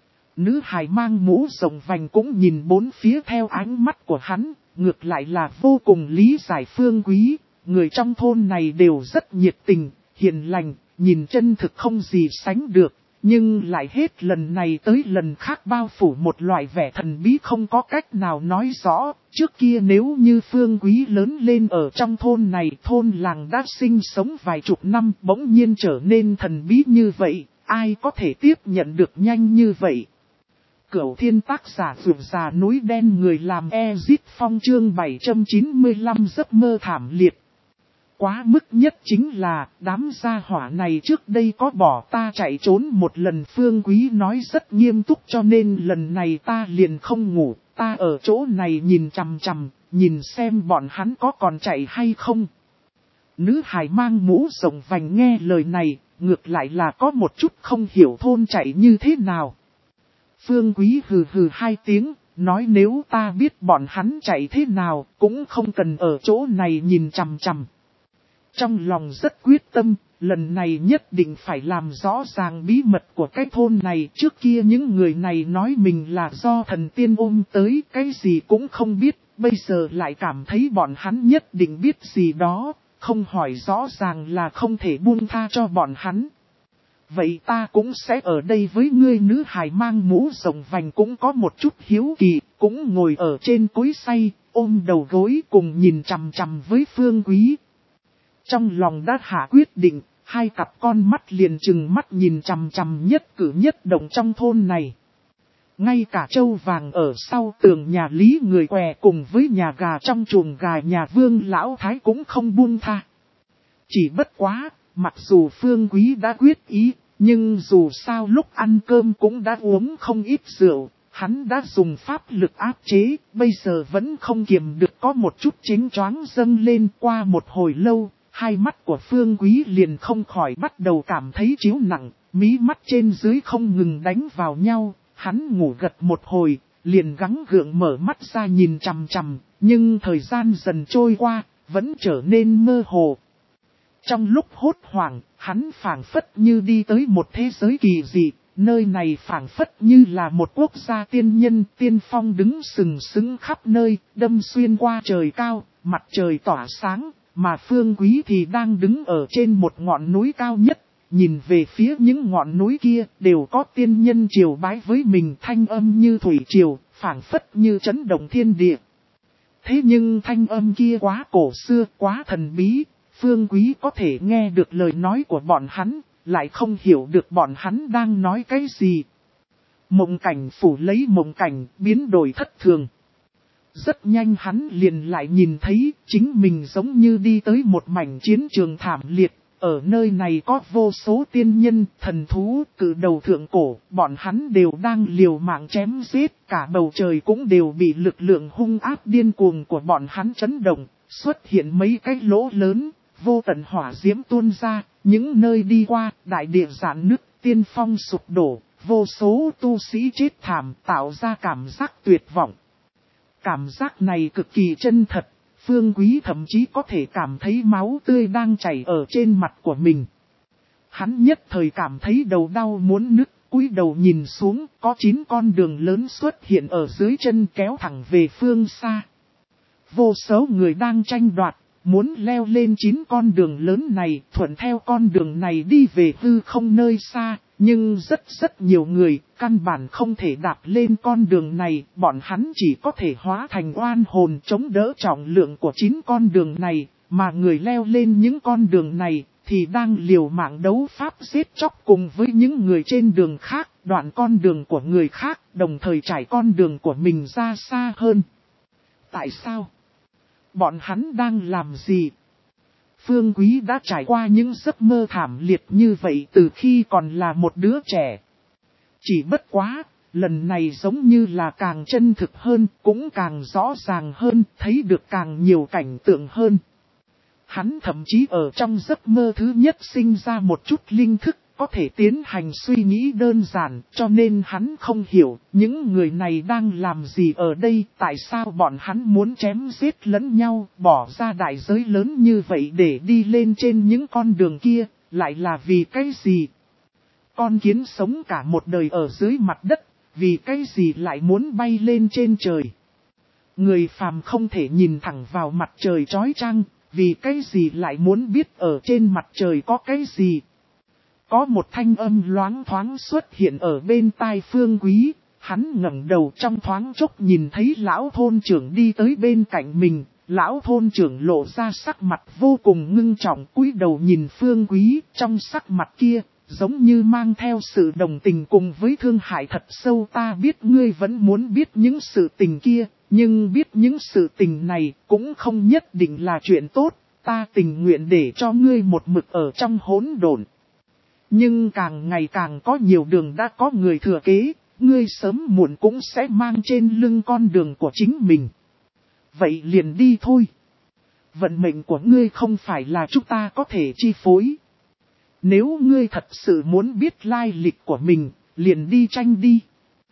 [SPEAKER 1] Nữ hài mang mũ rộng vành cũng nhìn bốn phía theo ánh mắt của hắn, ngược lại là vô cùng lý giải Phương Quý. Người trong thôn này đều rất nhiệt tình, hiền lành, nhìn chân thực không gì sánh được, nhưng lại hết lần này tới lần khác bao phủ một loại vẻ thần bí không có cách nào nói rõ. Trước kia nếu như Phương Quý lớn lên ở trong thôn này, thôn làng đã sinh sống vài chục năm, bỗng nhiên trở nên thần bí như vậy, ai có thể tiếp nhận được nhanh như vậy. Cửu Thiên tác giả vượt già núi đen, người làm Ezit Phong chương bảy trăm chín mươi lăm giấc mơ thảm liệt. Quá mức nhất chính là, đám gia hỏa này trước đây có bỏ ta chạy trốn một lần. Phương Quý nói rất nghiêm túc, cho nên lần này ta liền không ngủ, ta ở chỗ này nhìn chằm chằm, nhìn xem bọn hắn có còn chạy hay không. Nữ hài mang mũ rộng vành nghe lời này, ngược lại là có một chút không hiểu thôn chạy như thế nào. Phương Quý hừ hừ hai tiếng, nói nếu ta biết bọn hắn chạy thế nào, cũng không cần ở chỗ này nhìn chằm chằm. Trong lòng rất quyết tâm, lần này nhất định phải làm rõ ràng bí mật của cái thôn này. Trước kia những người này nói mình là do thần tiên ôm tới, cái gì cũng không biết, bây giờ lại cảm thấy bọn hắn nhất định biết gì đó, không hỏi rõ ràng là không thể buông tha cho bọn hắn. Vậy ta cũng sẽ ở đây với ngươi. Nữ hài mang mũ rộng vành cũng có một chút hiếu kỳ, cũng ngồi ở trên cối xay, ôm đầu gối cùng nhìn chằm chằm với Phương Quý. Trong lòng đã hạ quyết định, hai cặp con mắt liền chừng mắt nhìn chằm chằm nhất cử nhất động trong thôn này. Ngay cả trâu vàng ở sau tường nhà Lý người què cùng với nhà gà trong chuồng gà nhà Vương lão thái cũng không buông tha. Chỉ bất quá, mặc dù Phương Quý đã quyết ý, nhưng dù sao lúc ăn cơm cũng đã uống không ít rượu, hắn đã dùng pháp lực áp chế, bây giờ vẫn không kiềm được có một chút chính choáng dâng lên. Qua một hồi lâu, hai mắt của Phương Quý liền không khỏi bắt đầu cảm thấy chiếu nặng, mí mắt trên dưới không ngừng đánh vào nhau, hắn ngủ gật một hồi, liền gắng gượng mở mắt ra nhìn chằm chằm, nhưng thời gian dần trôi qua, vẫn trở nên mơ hồ. Trong lúc hốt hoảng, hắn phảng phất như đi tới một thế giới kỳ dị, nơi này phảng phất như là một quốc gia tiên nhân, tiên phong đứng sừng sững khắp nơi, đâm xuyên qua trời cao, mặt trời tỏa sáng, mà Phương Quý thì đang đứng ở trên một ngọn núi cao nhất, nhìn về phía những ngọn núi kia, đều có tiên nhân triều bái với mình, thanh âm như thủy triều, phảng phất như chấn động thiên địa. Thế nhưng thanh âm kia quá cổ xưa, quá thần bí. Phương Quý có thể nghe được lời nói của bọn hắn, lại không hiểu được bọn hắn đang nói cái gì. Mộng cảnh phủ lấy mộng cảnh, biến đổi thất thường. Rất nhanh hắn liền lại nhìn thấy, chính mình giống như đi tới một mảnh chiến trường thảm liệt. Ở nơi này có vô số tiên nhân, thần thú, cự đầu thượng cổ, bọn hắn đều đang liều mạng chém giết, cả bầu trời cũng đều bị lực lượng hung ác điên cuồng của bọn hắn chấn động. xuất hiện mấy cái lỗ lớn, vô tận hỏa diễm tuôn ra, những nơi đi qua, đại địa rạn nứt, tiên phong sụp đổ, vô số tu sĩ chết thảm tạo ra cảm giác tuyệt vọng. Cảm giác này cực kỳ chân thật, Phương Quý thậm chí có thể cảm thấy máu tươi đang chảy ở trên mặt của mình. Hắn nhất thời cảm thấy đầu đau muốn nứt, cúi đầu nhìn xuống, có chín con đường lớn xuất hiện ở dưới chân kéo thẳng về phương xa. Vô số người đang tranh đoạt, muốn leo lên chín con đường lớn này, thuận theo con đường này đi về hư không nơi xa, nhưng rất rất nhiều người, căn bản không thể đạp lên con đường này, bọn hắn chỉ có thể hóa thành oan hồn chống đỡ trọng lượng của chín con đường này, mà người leo lên những con đường này, thì đang liều mạng đấu pháp giết chóc cùng với những người trên đường khác, đoạn con đường của người khác, đồng thời trải con đường của mình ra xa hơn. Tại sao? Bọn hắn đang làm gì? Phương Quý đã trải qua những giấc mơ thảm liệt như vậy từ khi còn là một đứa trẻ. Chỉ bất quá, lần này giống như là càng chân thực hơn, cũng càng rõ ràng hơn, thấy được càng nhiều cảnh tượng hơn. Hắn thậm chí ở trong giấc mơ thứ nhất sinh ra một chút linh thức, có thể tiến hành suy nghĩ đơn giản, cho nên hắn không hiểu những người này đang làm gì ở đây, tại sao bọn hắn muốn chém giết lẫn nhau, bỏ ra đại giới lớn như vậy để đi lên trên những con đường kia, lại là vì cái gì? Con kiến sống cả một đời ở dưới mặt đất, vì cái gì lại muốn bay lên trên trời? Người phàm không thể nhìn thẳng vào mặt trời chói chang, vì cái gì lại muốn biết ở trên mặt trời có cái gì? Có một thanh âm loáng thoáng xuất hiện ở bên tai Phương Quý, hắn ngẩng đầu trong thoáng chốc nhìn thấy lão thôn trưởng đi tới bên cạnh mình, lão thôn trưởng lộ ra sắc mặt vô cùng ngưng trọng cúi đầu nhìn Phương Quý, trong sắc mặt kia, giống như mang theo sự đồng tình cùng với thương hại thật sâu. Ta biết ngươi vẫn muốn biết những sự tình kia, nhưng biết những sự tình này cũng không nhất định là chuyện tốt, ta tình nguyện để cho ngươi một mực ở trong hỗn độn. Nhưng càng ngày càng có nhiều đường đã có người thừa kế, ngươi sớm muộn cũng sẽ mang trên lưng con đường của chính mình. Vậy liền đi thôi. Vận mệnh của ngươi không phải là chúng ta có thể chi phối. Nếu ngươi thật sự muốn biết lai lịch của mình, liền đi tranh đi.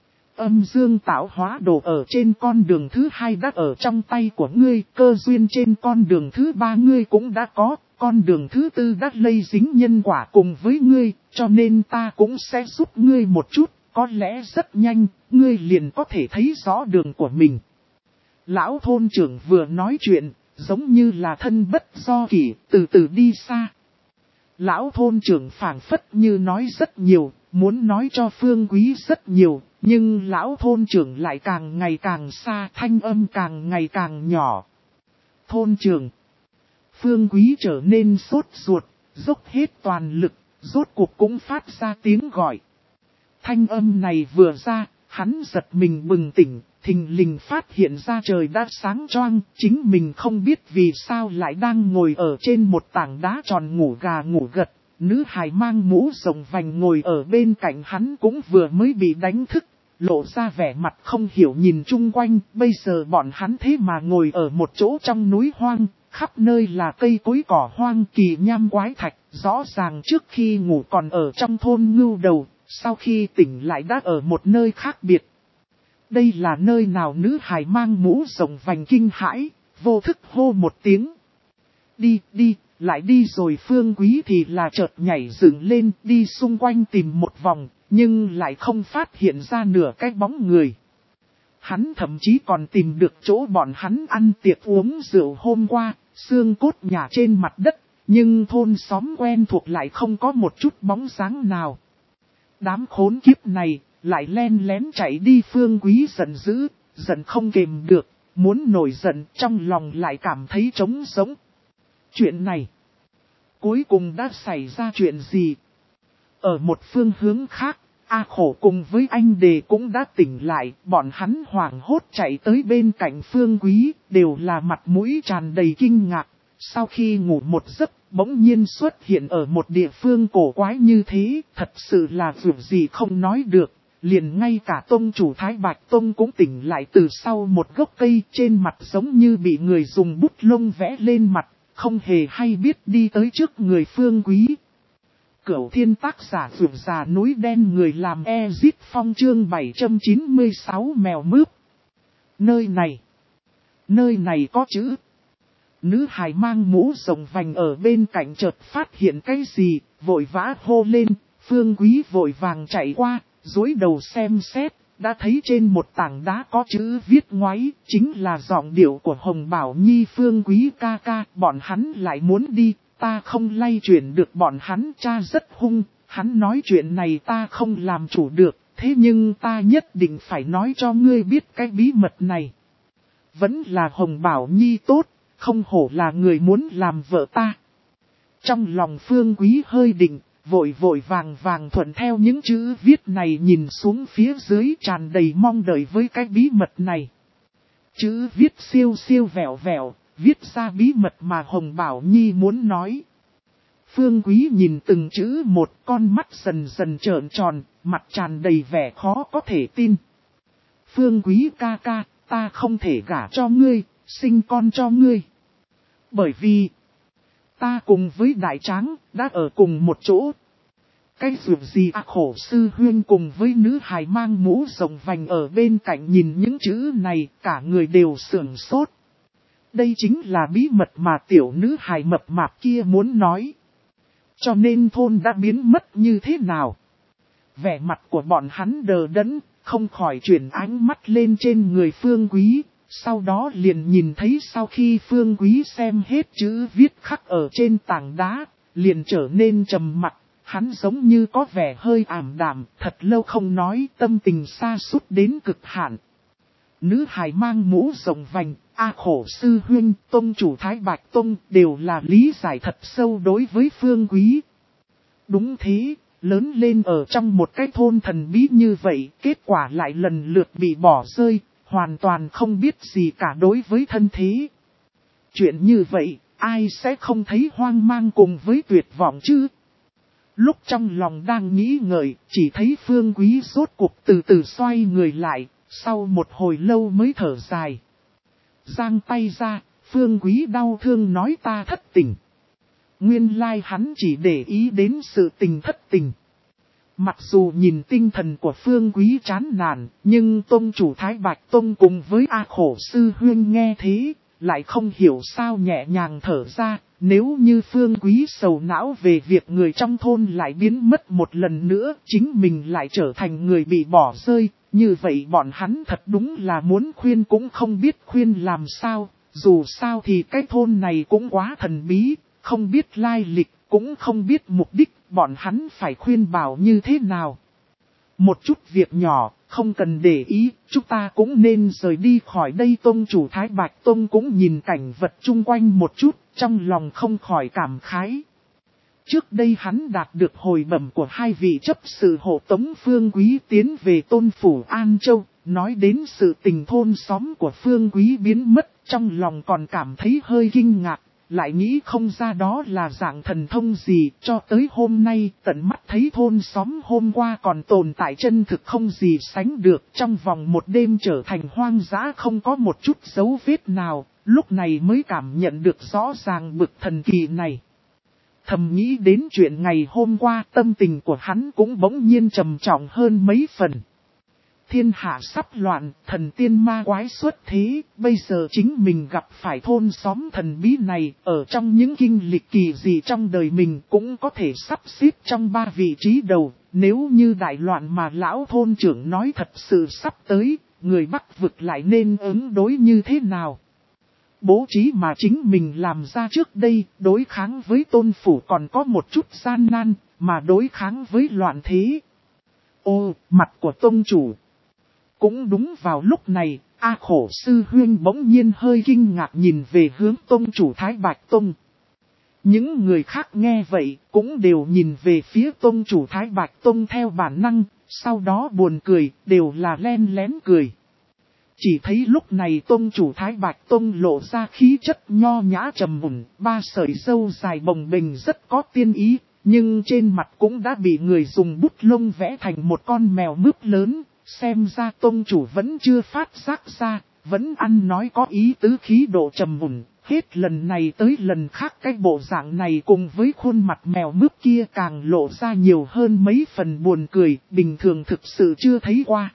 [SPEAKER 1] Âm dương tạo hóa đồ ở trên con đường thứ hai đã ở trong tay của ngươi, cơ duyên trên con đường thứ ba ngươi cũng đã có, con đường thứ tư đã lây dính nhân quả cùng với ngươi, cho nên ta cũng sẽ giúp ngươi một chút, có lẽ rất nhanh, ngươi liền có thể thấy rõ đường của mình. Lão thôn trưởng vừa nói chuyện, giống như là thân bất do kỷ, từ từ đi xa. Lão thôn trưởng phảng phất như nói rất nhiều, muốn nói cho Phương Quý rất nhiều, nhưng lão thôn trưởng lại càng ngày càng xa, thanh âm càng ngày càng nhỏ. Thôn trưởng. Phương Quý trở nên sốt ruột, dốc hết toàn lực, rốt cuộc cũng phát ra tiếng gọi. Thanh âm này vừa ra, hắn giật mình bừng tỉnh, thình lình phát hiện ra trời đã sáng choang, chính mình không biết vì sao lại đang ngồi ở trên một tảng đá tròn ngủ gà ngủ gật. Nữ hài mang mũ rộng vành ngồi ở bên cạnh hắn cũng vừa mới bị đánh thức, lộ ra vẻ mặt không hiểu nhìn chung quanh, bây giờ bọn hắn thế mà ngồi ở một chỗ trong núi hoang, khắp nơi là cây cối cỏ hoang kỳ nham quái thạch, rõ ràng trước khi ngủ còn ở trong thôn ngưu đầu, sau khi tỉnh lại đã ở một nơi khác biệt. Đây là nơi nào? Nữ hài mang mũ rộng vành kinh hãi, vô thức hô một tiếng. Đi, đi, lại đi rồi. Phương Quý thì là chợt nhảy dựng lên đi xung quanh tìm một vòng, nhưng lại không phát hiện ra nửa cái bóng người. Hắn thậm chí còn tìm được chỗ bọn hắn ăn tiệc uống rượu hôm qua, xương cốt nhà trên mặt đất, nhưng thôn xóm quen thuộc lại không có một chút bóng dáng nào. Đám khốn kiếp này, lại len lén chạy đi. Phương Quý giận dữ, giận không kềm được, muốn nổi giận, trong lòng lại cảm thấy trống rỗng. Chuyện này, cuối cùng đã xảy ra chuyện gì? Ở một phương hướng khác, A Khổ cùng với anh Đề cũng đã tỉnh lại, bọn hắn hoảng hốt chạy tới bên cạnh Phương Quý, đều là mặt mũi tràn đầy kinh ngạc. Sau khi ngủ một giấc, bỗng nhiên xuất hiện ở một địa phương cổ quái như thế, thật sự là việc gì không nói được. liền ngay cả tông chủ Thái Bạch Tông cũng tỉnh lại từ sau một gốc cây, trên mặt giống như bị người dùng bút lông vẽ lên mặt, không hề hay biết đi tới trước người Phương Quý. Cửu Thiên tác giả Vượt Già Núi Đen, người làm Ezit Phong chương bảy trăm chín mươi sáu mèo mướp. Nơi này, nơi này có chữ. Nữ hài mang mũ rồng vành ở bên cạnh chợt phát hiện cái gì, vội vã hô lên. Phương Quý vội vàng chạy qua, dúi đầu xem xét, đã thấy trên một tảng đá có chữ viết ngoáy, chính là giọng điệu của Hồng Bảo Nhi. Phương Quý ca ca, bọn hắn lại muốn đi, ta không lay chuyển được bọn hắn, cha rất hung, hắn nói chuyện này ta không làm chủ được, thế nhưng ta nhất định phải nói cho ngươi biết cái bí mật này. Vẫn là Hồng Bảo Nhi tốt, không hổ là người muốn làm vợ ta. Trong lòng Phương Quý hơi định, vội vội vàng vàng thuận theo những chữ viết này nhìn xuống phía dưới, tràn đầy mong đợi với cái bí mật này. Chữ viết siêu siêu vẹo vẹo, viết ra bí mật mà Hồng Bảo Nhi muốn nói. Phương Quý nhìn từng chữ một, con mắt dần dần trợn tròn, mặt tràn đầy vẻ khó có thể tin. Phương Quý ca ca, ta không thể gả cho ngươi, sinh con cho ngươi. Bởi vì, ta cùng với Đại Tráng, đã ở cùng một chỗ. Cái dù gì à, Khổ Sư Huyên cùng với nữ hài mang mũ rồng vành ở bên cạnh nhìn những chữ này, cả người đều sưởng sốt. Đây chính là bí mật mà tiểu nữ hài mập mạp kia muốn nói. Cho nên thôn đã biến mất như thế nào? Vẻ mặt của bọn hắn đờ đẫn, không khỏi chuyển ánh mắt lên trên người Phương Quý. Sau đó liền nhìn thấy sau khi Phương Quý xem hết chữ viết khắc ở trên tảng đá, liền trở nên trầm mặc, hắn giống như có vẻ hơi ảm đạm, thật lâu không nói, tâm tình sa sút đến cực hạn. Nữ hài mang mũ rồng vành, A Khổ Sư Huyên, Tông chủ Thái Bạch Tông đều là lý giải thật sâu đối với Phương Quý. Đúng thế, lớn lên ở trong một cái thôn thần bí như vậy, kết quả lại lần lượt bị bỏ rơi. Hoàn toàn không biết gì cả đối với thân thế. Chuyện như vậy, ai sẽ không thấy hoang mang cùng với tuyệt vọng chứ? Lúc trong lòng đang nghĩ ngợi, chỉ thấy Phương Quý rốt cuộc từ từ xoay người lại, sau một hồi lâu mới thở dài. Giang tay ra, Phương Quý đau thương nói ta thất tình. Nguyên lai hắn chỉ để ý đến sự tình thất tình. Mặc dù nhìn tinh thần của Phương Quý chán nản, nhưng Tông chủ Thái Bạch Tông cùng với A Khổ Sư Huyên nghe thế, lại không hiểu sao nhẹ nhàng thở ra. Nếu như Phương Quý sầu não về việc người trong thôn lại biến mất một lần nữa, chính mình lại trở thành người bị bỏ rơi, như vậy bọn hắn thật đúng là muốn khuyên cũng không biết khuyên làm sao. Dù sao thì cái thôn này cũng quá thần bí, không biết lai lịch, cũng không biết mục đích, bọn hắn phải khuyên bảo như thế nào. Một chút việc nhỏ, không cần để ý, chúng ta cũng nên rời đi khỏi đây. Tông chủ Thái Bạch Tông cũng nhìn cảnh vật chung quanh một chút, trong lòng không khỏi cảm khái. Trước đây hắn đạt được hồi bẩm của hai vị chấp sự hộ tống Phương Quý tiến về Tôn Phủ An Châu, nói đến sự tình thôn xóm của Phương Quý biến mất, trong lòng còn cảm thấy hơi kinh ngạc. Lại nghĩ không ra đó là dạng thần thông gì, cho tới hôm nay tận mắt thấy thôn xóm hôm qua còn tồn tại chân thực không gì sánh được, trong vòng một đêm trở thành hoang dã không có một chút dấu vết nào, lúc này mới cảm nhận được rõ ràng bực thần kỳ này. Thầm nghĩ đến chuyện ngày hôm qua, tâm tình của hắn cũng bỗng nhiên trầm trọng hơn mấy phần. Thiên hạ sắp loạn, thần tiên ma quái xuất thế, bây giờ chính mình gặp phải thôn xóm thần bí này, ở trong những kinh lịch kỳ gì trong đời mình cũng có thể sắp xếp trong ba vị trí đầu. Nếu như đại loạn mà lão thôn trưởng nói thật sự sắp tới, người Bắc vực lại nên ứng đối như thế nào? Bố trí mà chính mình làm ra trước đây, đối kháng với Tôn Phủ còn có một chút gian nan, mà đối kháng với loạn thế. Ô, mặt của Tông chủ. Cũng đúng vào lúc này, A Khổ Sư Huyên bỗng nhiên hơi kinh ngạc nhìn về hướng Tông chủ Thái Bạch Tông. Những người khác nghe vậy, cũng đều nhìn về phía Tông chủ Thái Bạch Tông theo bản năng, sau đó buồn cười, đều là len lén cười. Chỉ thấy lúc này Tông chủ Thái Bạch Tông lộ ra khí chất nho nhã trầm mùn, ba sợi râu dài bồng bềnh rất có tiên ý, nhưng trên mặt cũng đã bị người dùng bút lông vẽ thành một con mèo mướp lớn, xem ra tông chủ vẫn chưa phát giác ra, vẫn ăn nói có ý tứ khí độ trầm mùn. Hết lần này tới lần khác cái bộ dạng này cùng với khuôn mặt mèo mướp kia càng lộ ra nhiều hơn mấy phần buồn cười, bình thường thực sự chưa thấy qua.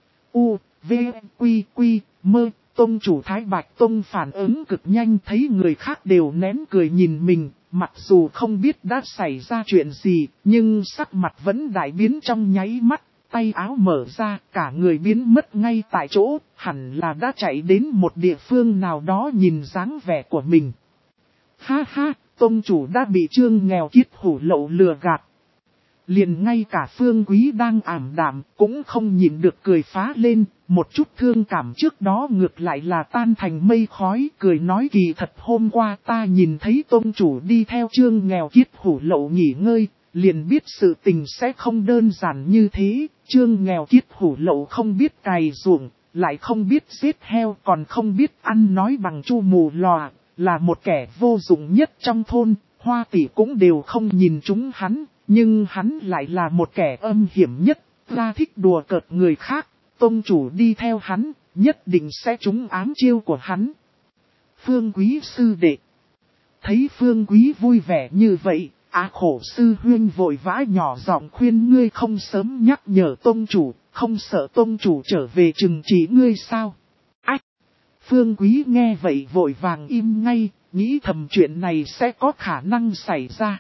[SPEAKER 1] U, V, Quy, Quy, Mơ, tông chủ Thái Bạch Tông phản ứng cực nhanh, thấy người khác đều nén cười nhìn mình, mặc dù không biết đã xảy ra chuyện gì, nhưng sắc mặt vẫn đại biến trong nháy mắt. Tay áo mở ra, cả người biến mất ngay tại chỗ, hẳn là đã chạy đến một địa phương nào đó nhìn dáng vẻ của mình. Ha ha, tông chủ đã bị Trương nghèo kiết hủ lậu lừa gạt. Liền ngay cả Phương Quý đang ảm đạm, cũng không nhịn được cười phá lên, một chút thương cảm trước đó ngược lại là tan thành mây khói, cười nói kỳ thật hôm qua ta nhìn thấy tông chủ đi theo Trương nghèo kiết hủ lậu nghỉ ngơi. Liền biết sự tình sẽ không đơn giản như thế, Trương nghèo kiết hủ lậu không biết cày ruộng, lại không biết giết heo, còn không biết ăn nói bằng chu mù lòa, là một kẻ vô dụng nhất trong thôn, Hoa tỷ cũng đều không nhìn chúng hắn, nhưng hắn lại là một kẻ âm hiểm nhất, ra thích đùa cợt người khác, tông chủ đi theo hắn, nhất định sẽ trúng ám chiêu của hắn. Phương Quý sư đệ. Thấy Phương Quý vui vẻ như vậy, Á khổ sư huyên vội vã nhỏ giọng khuyên ngươi không sớm nhắc nhở tông chủ, không sợ tông chủ trở về trừng trị ngươi sao? Ách! Phương Quý nghe vậy vội vàng im ngay, nghĩ thầm chuyện này sẽ có khả năng xảy ra.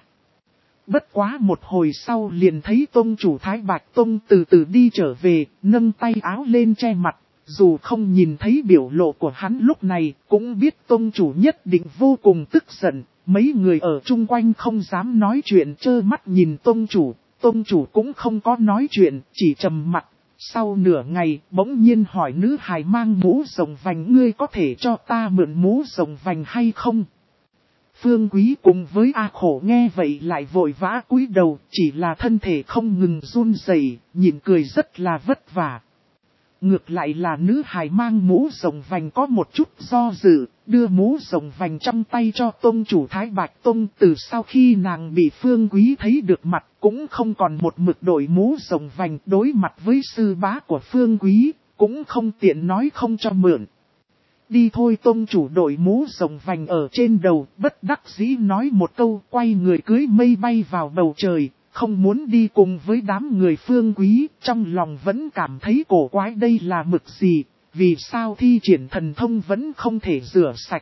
[SPEAKER 1] Bất quá một hồi sau liền thấy tông chủ Thái Bạch Tông từ từ đi trở về, nâng tay áo lên che mặt. Dù không nhìn thấy biểu lộ của hắn lúc này, cũng biết tông chủ nhất định vô cùng tức giận. Mấy người ở chung quanh không dám nói chuyện, trơ mắt nhìn tông chủ. Tông chủ cũng không có nói chuyện, chỉ trầm mặt. Sau nửa ngày, bỗng nhiên hỏi nữ hài mang mũ rồng vành, ngươi có thể cho ta mượn mũ rồng vành hay không? Phương Quý cùng với A Khổ nghe vậy lại vội vã cúi đầu, chỉ là thân thể không ngừng run rẩy, nhìn cười rất là vất vả. Ngược lại là nữ hài mang mũ rồng vành có một chút do dự, đưa mũ rồng vành trong tay cho tông chủ Thái Bạch Tông. Từ sau khi nàng bị Phương Quý thấy được mặt, cũng không còn một mực đổi mũ rồng vành, đối mặt với sư bá của Phương Quý, cũng không tiện nói không cho mượn. Đi thôi, tông chủ đội mũ rồng vành ở trên đầu, bất đắc dĩ nói một câu, quay người cưới mây bay vào bầu trời. Không muốn đi cùng với đám người Phương Quý, trong lòng vẫn cảm thấy cổ quái, đây là mực gì, vì sao thi triển thần thông vẫn không thể rửa sạch.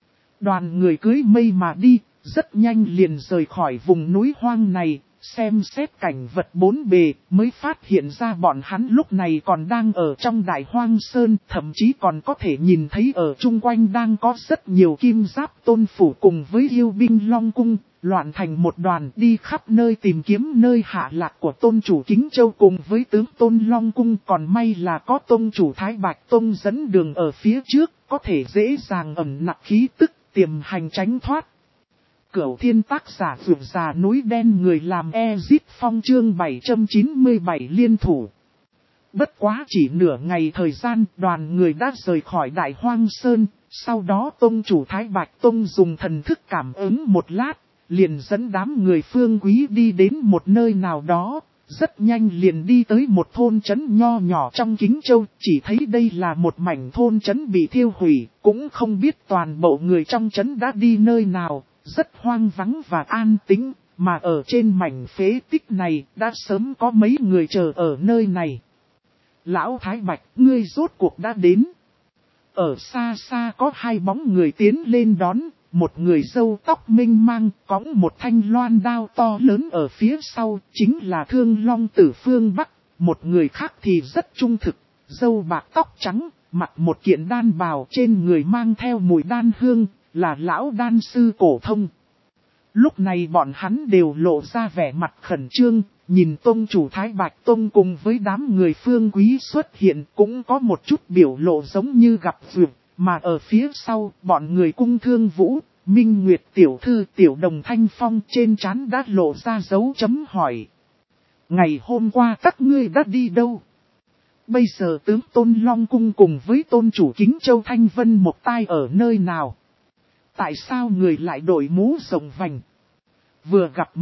[SPEAKER 1] Đoàn người cưới mây mà đi, rất nhanh liền rời khỏi vùng núi hoang này, xem xét cảnh vật bốn bề, mới phát hiện ra bọn hắn lúc này còn đang ở trong đại hoang sơn, thậm chí còn có thể nhìn thấy ở chung quanh đang có rất nhiều kim giáp tôn phủ cùng với yêu binh Long Cung. Loạn thành một đoàn đi khắp nơi tìm kiếm nơi hạ lạc của tôn chủ Kính Châu cùng với tướng tôn Long Cung. Còn may là có tôn chủ Thái Bạch Tông dẫn đường ở phía trước, có thể dễ dàng ẩn nặc khí tức, tiềm hành tránh thoát. Cửu Thiên tác giả vượt già núi đen, người làm Ezit Phong chương bảy trăm chín mươi bảy liên thủ. Bất quá chỉ nửa ngày thời gian, đoàn người đã rời khỏi đại hoang sơn. Sau đó tôn chủ Thái Bạch Tông dùng thần thức cảm ứng một lát, liền dẫn đám người Phương Quý đi đến một nơi nào đó, rất nhanh liền đi tới một thôn trấn nho nhỏ trong Kính Châu, chỉ thấy đây là một mảnh thôn trấn bị thiêu hủy, cũng không biết toàn bộ người trong trấn đã đi nơi nào, rất hoang vắng và an tĩnh, mà ở trên mảnh phế tích này đã sớm có mấy người chờ ở nơi này. Lão Thái Bạch, ngươi rốt cuộc đã đến. Ở xa xa có hai bóng người tiến lên đón. Một người râu tóc minh mang, cõng một thanh loan đao to lớn ở phía sau, chính là Thương Long Tử Phương Bắc. Một người khác thì rất trung thực, râu bạc tóc trắng, mặc một kiện đan bào, trên người mang theo mùi đan hương, là lão đan sư Cổ Thông. Lúc này bọn hắn đều lộ ra vẻ mặt khẩn trương, nhìn tông chủ Thái Bạch Tông cùng với đám người Phương Quý xuất hiện, cũng có một chút biểu lộ giống như gặp duyệt. Mà ở phía sau, bọn người Cung Thương Vũ, Minh Nguyệt tiểu thư Tiểu Đồng Thanh Phong trên trán đã lộ ra dấu chấm hỏi. Ngày hôm qua các ngươi đã đi đâu? Bây giờ tướng Tôn Long Cung cùng với tôn chủ Kính Châu Thanh Vân một tai ở nơi nào? Tại sao người lại đổi mũ rồng vành? Vừa gặp mặt,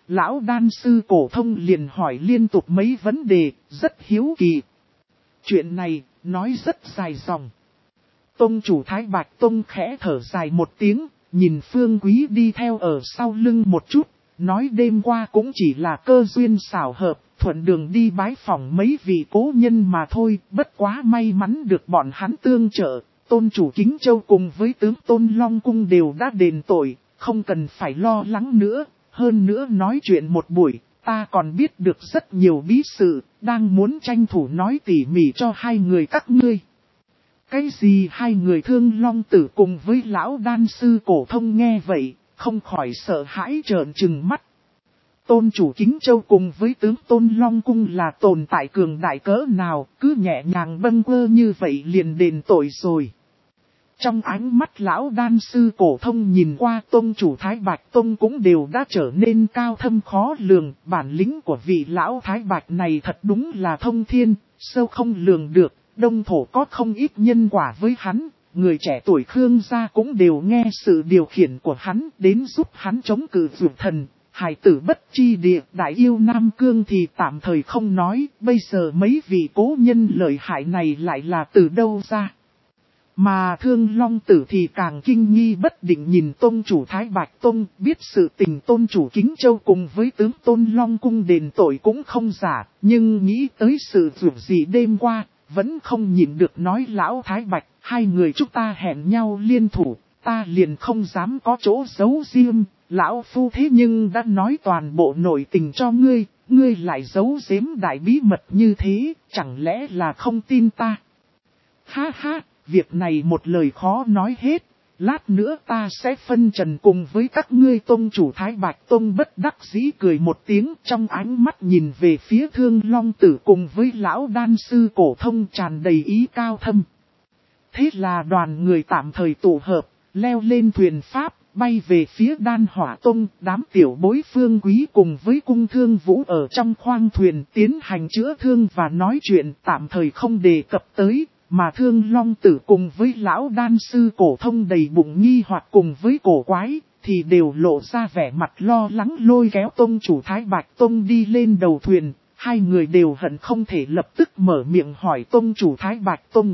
[SPEAKER 1] lão đan sư cổ thông liền hỏi liên tục mấy vấn đề, rất hiếu kỳ. Chuyện này, nói rất dài dòng. Tông chủ Thái Bạch Tông khẽ thở dài một tiếng, nhìn Phương Quý đi theo ở sau lưng một chút, nói đêm qua cũng chỉ là cơ duyên xảo hợp, thuận đường đi bái phỏng mấy vị cố nhân mà thôi, bất quá may mắn được bọn hắn tương trợ. Tôn chủ Kính Châu cùng với tướng Tôn Long Cung đều đã đền tội, không cần phải lo lắng nữa. Hơn nữa nói chuyện một buổi, ta còn biết được rất nhiều bí sự, đang muốn tranh thủ nói tỉ mỉ cho hai người các ngươi. Cái gì hai người Thương Long Tử cùng với lão đan sư cổ thông nghe vậy, không khỏi sợ hãi trợn trừng mắt. Tôn chủ Kính Châu cùng với tướng Tôn Long Cung là tồn tại cường đại cỡ nào, cứ nhẹ nhàng bâng quơ như vậy liền đền tội rồi. Trong ánh mắt lão đan sư cổ thông nhìn qua Tông chủ Thái Bạch Tông cũng đều đã trở nên cao thâm khó lường, bản lĩnh của vị lão Thái Bạch này thật đúng là thông thiên, sâu không lường được, đông thổ có không ít nhân quả với hắn, người trẻ tuổi Khương gia cũng đều nghe sự điều khiển của hắn đến giúp hắn chống cự vượt thần. Hải tử bất chi địa, đại yêu Nam Cương thì tạm thời không nói, bây giờ mấy vị cố nhân lợi hại này lại là từ đâu ra. Mà Thương Long Tử thì càng kinh nghi bất định nhìn Tôn chủ Thái Bạch Tông, biết sự tình Tôn chủ Kính Châu cùng với tướng Tôn Long Cung đền tội cũng không giả, nhưng nghĩ tới sự việc gì đêm qua, vẫn không nhìn được nói lão Thái Bạch, hai người chúng ta hẹn nhau liên thủ, ta liền không dám có chỗ giấu riêng, lão phu thế nhưng đã nói toàn bộ nội tình cho ngươi, ngươi lại giấu giếm đại bí mật như thế, chẳng lẽ là không tin ta? Ha ha! Việc này một lời khó nói hết, lát nữa ta sẽ phân trần cùng với các ngươi. Tông chủ Thái Bạch Tông bất đắc dĩ cười một tiếng, trong ánh mắt nhìn về phía Thương Long Tử cùng với lão đan sư cổ thông tràn đầy ý cao thâm. Thế là đoàn người tạm thời tụ hợp, leo lên thuyền pháp, bay về phía Đan Hỏa Tông, đám tiểu bối Phương Quý cùng với cung Thương Vũ ở trong khoang thuyền tiến hành chữa thương và nói chuyện tạm thời không đề cập tới. Mà Thương Long Tử cùng với lão đan sư cổ thông đầy bụng nghi hoặc cùng với cổ quái, thì đều lộ ra vẻ mặt lo lắng lôi kéo Tông chủ Thái Bạch Tông đi lên đầu thuyền. Hai người đều hận không thể lập tức mở miệng hỏi Tông chủ Thái Bạch Tông.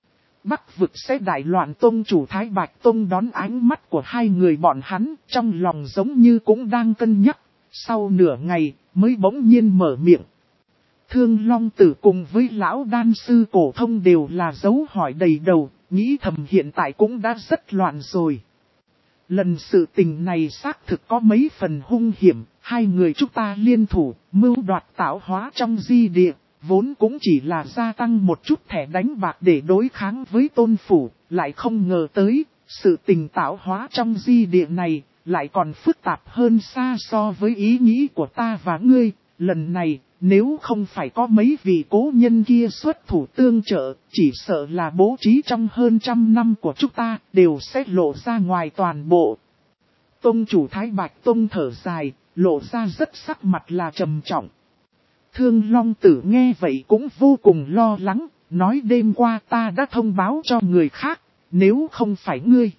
[SPEAKER 1] Bắc vực sẽ đại loạn. Tông chủ Thái Bạch Tông đón ánh mắt của hai người bọn hắn, trong lòng giống như cũng đang cân nhắc, sau nửa ngày mới bỗng nhiên mở miệng. Thương Long Tử cùng với lão đan sư cổ thông đều là dấu hỏi đầy đầu, nghĩ thầm hiện tại cũng đã rất loạn rồi. Lần sự tình này xác thực có mấy phần hung hiểm, hai người chúng ta liên thủ, mưu đoạt tạo hóa trong di địa, vốn cũng chỉ là gia tăng một chút thẻ đánh bạc để đối kháng với Tôn phủ, lại không ngờ tới, sự tình tạo hóa trong di địa này, lại còn phức tạp hơn xa so với ý nghĩ của ta và ngươi, lần này. Nếu không phải có mấy vị cố nhân kia xuất thủ tương trợ, chỉ sợ là bố trí trong hơn trăm năm của chúng ta, đều sẽ lộ ra ngoài toàn bộ. Tông chủ Thái Bạch Tông thở dài, lộ ra rất sắc mặt là trầm trọng. Thương Long Tử nghe vậy cũng vô cùng lo lắng, nói đêm qua ta đã thông báo cho người khác, nếu không phải ngươi.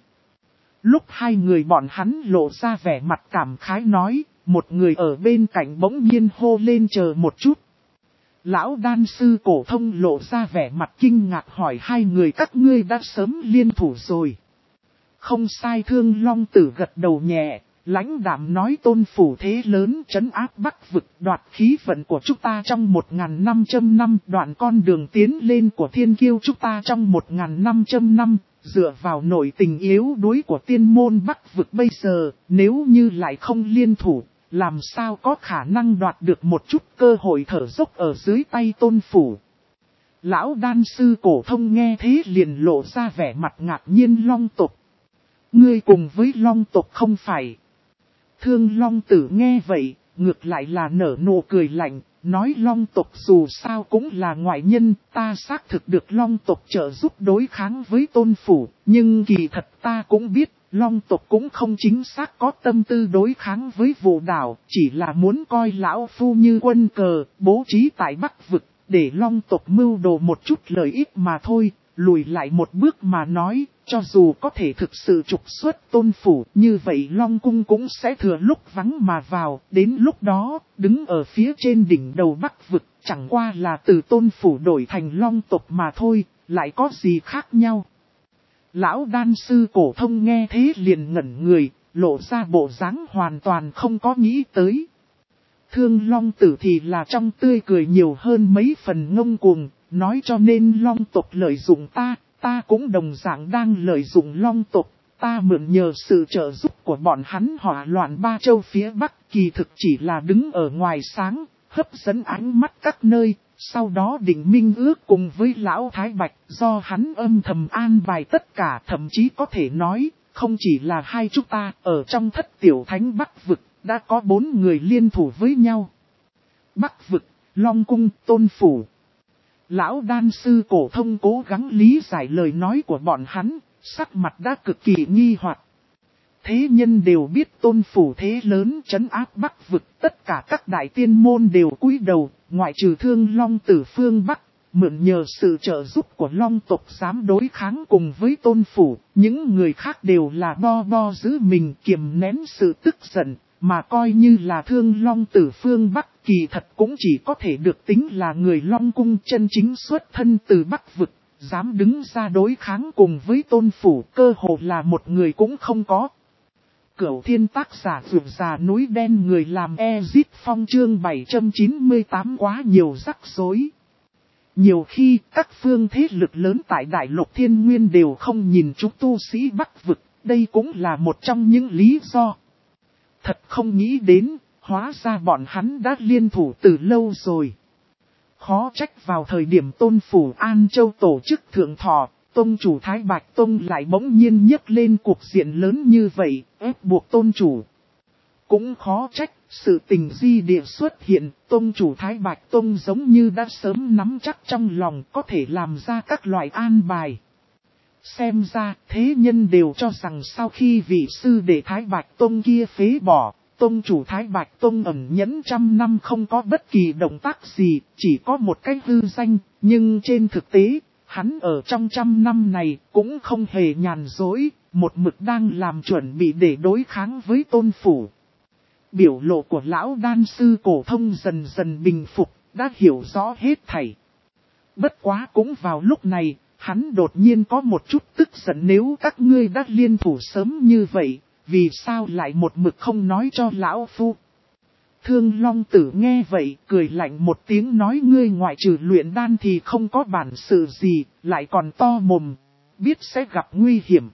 [SPEAKER 1] Lúc hai người bọn hắn lộ ra vẻ mặt cảm khái nói. Một người ở bên cạnh bỗng nhiên hô lên chờ một chút. Lão đan sư cổ thông lộ ra vẻ mặt kinh ngạc hỏi hai người các ngươi đã sớm liên thủ rồi. Không sai. Thương Long Tử gật đầu nhẹ, lãnh đạm nói Tôn phủ thế lớn trấn áp Bắc vực, đoạt khí vận của chúng ta trong một nghìn năm trăm năm, đoạn con đường tiến lên của thiên kiêu chúng ta trong một nghìn năm trăm năm. Dựa vào nội tình yếu đuối của tiên môn Bắc vực bây giờ, nếu như lại không liên thủ, làm sao có khả năng đoạt được một chút cơ hội thở dốc ở dưới tay Tôn phủ. Lão đan sư cổ thông nghe thế liền lộ ra vẻ mặt ngạc nhiên. Long tộc. Ngươi cùng với Long tộc không phải. Thương Long Tử nghe vậy, ngược lại là nở nụ cười lạnh, nói Long tộc dù sao cũng là ngoại nhân, ta xác thực được Long tộc trợ giúp đối kháng với Tôn phủ, nhưng kỳ thật ta cũng biết, Long tộc cũng không chính xác có tâm tư đối kháng với Vũ đảo, chỉ là muốn coi lão phu như quân cờ, bố trí tại Bắc vực, để Long tộc mưu đồ một chút lợi ích mà thôi. Lùi lại một bước mà nói, cho dù có thể thực sự trục xuất Tôn Phủ, như vậy Long Cung cũng sẽ thừa lúc vắng mà vào, đến lúc đó, đứng ở phía trên đỉnh đầu Bắc vực, chẳng qua là từ Tôn Phủ đổi thành Long tộc mà thôi, lại có gì khác nhau. Lão đan sư Cổ Thông nghe thế liền ngẩn người, lộ ra bộ dáng hoàn toàn không có nghĩ tới. Thương Long Tử thì là trong tươi cười nhiều hơn mấy phần ngông cuồng, nói cho nên Long tộc lợi dụng ta, ta cũng đồng dạng đang lợi dụng Long tộc, ta mượn nhờ sự trợ giúp của bọn hắn hỏa loạn ba châu phía Bắc, kỳ thực chỉ là đứng ở ngoài sáng, hấp dẫn ánh mắt các nơi, sau đó định minh ước cùng với Lão Thái Bạch, do hắn âm thầm an bài tất cả, thậm chí có thể nói, không chỉ là hai chúng ta, ở trong thất tiểu thánh Bắc vực, đã có bốn người liên thủ với nhau. Bắc vực, Long Cung, Tôn Phủ. Lão đan sư Cổ Thông cố gắng lý giải lời nói của bọn hắn, sắc mặt đã cực kỳ nghi hoặc. Thế nhân đều biết Tôn Phủ thế lớn trấn áp Bắc vực, tất cả các đại tiên môn đều cúi đầu, ngoại trừ Thương Long Tử phương Bắc, mượn nhờ sự trợ giúp của Long tộc dám đối kháng cùng với Tôn Phủ, những người khác đều là bo bo giữ mình kiềm nén sự tức giận, mà coi như là Thương Long Tử phương Bắc, kỳ thật cũng chỉ có thể được tính là người Long Cung chân chính xuất thân từ Bắc vực, dám đứng ra đối kháng cùng với Tôn Phủ, cơ hồ là một người cũng không có. Cửu Thiên tác giả vượt già núi đen người làm Ezit Phong chương bảy trăm chín mươi tám quá nhiều rắc rối. Nhiều khi các phương thế lực lớn tại Đại Lục Thiên Nguyên đều không nhìn chúng tu sĩ Bắc vực, đây cũng là một trong những lý do. Thật không nghĩ đến, hóa ra bọn hắn đã liên thủ từ lâu rồi. Khó trách vào thời điểm Tôn Phủ An Châu tổ chức thượng thọ, Tông chủ Thái Bạch Tông lại bỗng nhiên nhấc lên cuộc diện lớn như vậy, ép buộc Tôn chủ. Cũng khó trách, sự tình di địa xuất hiện, Tông chủ Thái Bạch Tông giống như đã sớm nắm chắc trong lòng có thể làm ra các loại an bài. Xem ra, thế nhân đều cho rằng sau khi vị sư đệ Thái Bạch Tông kia phế bỏ, Tông chủ Thái Bạch Tông ẩn nhẫn trăm năm không có bất kỳ động tác gì, chỉ có một cái hư danh, nhưng trên thực tế, hắn ở trong trăm năm này cũng không hề nhàn dối, một mực đang làm chuẩn bị để đối kháng với Tôn Phủ. Biểu lộ của lão đan sư Cổ Thông dần dần bình phục, đã hiểu rõ hết thảy. Bất quá cũng vào lúc này, hắn đột nhiên có một chút tức giận, nếu các ngươi đã liên thủ sớm như vậy, vì sao lại một mực không nói cho lão phu. Thương Long Tử nghe vậy, cười lạnh một tiếng nói, ngươi ngoại trừ luyện đan thì không có bản sự gì, lại còn to mồm, biết sẽ gặp nguy hiểm.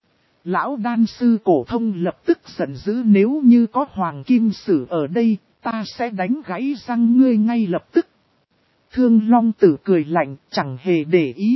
[SPEAKER 1] Lão đan sư Cổ Thông lập tức giận dữ, nếu như có Hoàng Kim Sử ở đây, ta sẽ đánh gãy răng ngươi ngay lập tức. Thương Long Tử cười lạnh, chẳng hề để ý.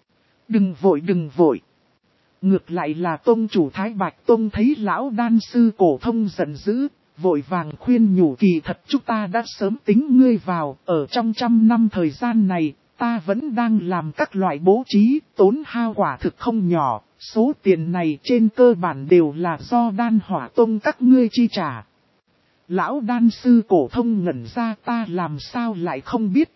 [SPEAKER 1] Đừng vội đừng vội. Ngược lại là Tông chủ Thái Bạch Tông thấy lão đan sư Cổ Thông giận dữ, vội vàng khuyên nhủ, kỳ thật chúng ta đã sớm tính ngươi vào, ở trong trăm năm thời gian này, ta vẫn đang làm các loại bố trí, tốn hao quả thực không nhỏ, số tiền này trên cơ bản đều là do Đan Hỏa Tông các ngươi chi trả. Lão đan sư Cổ Thông ngẩn ra, ta làm sao lại không biết.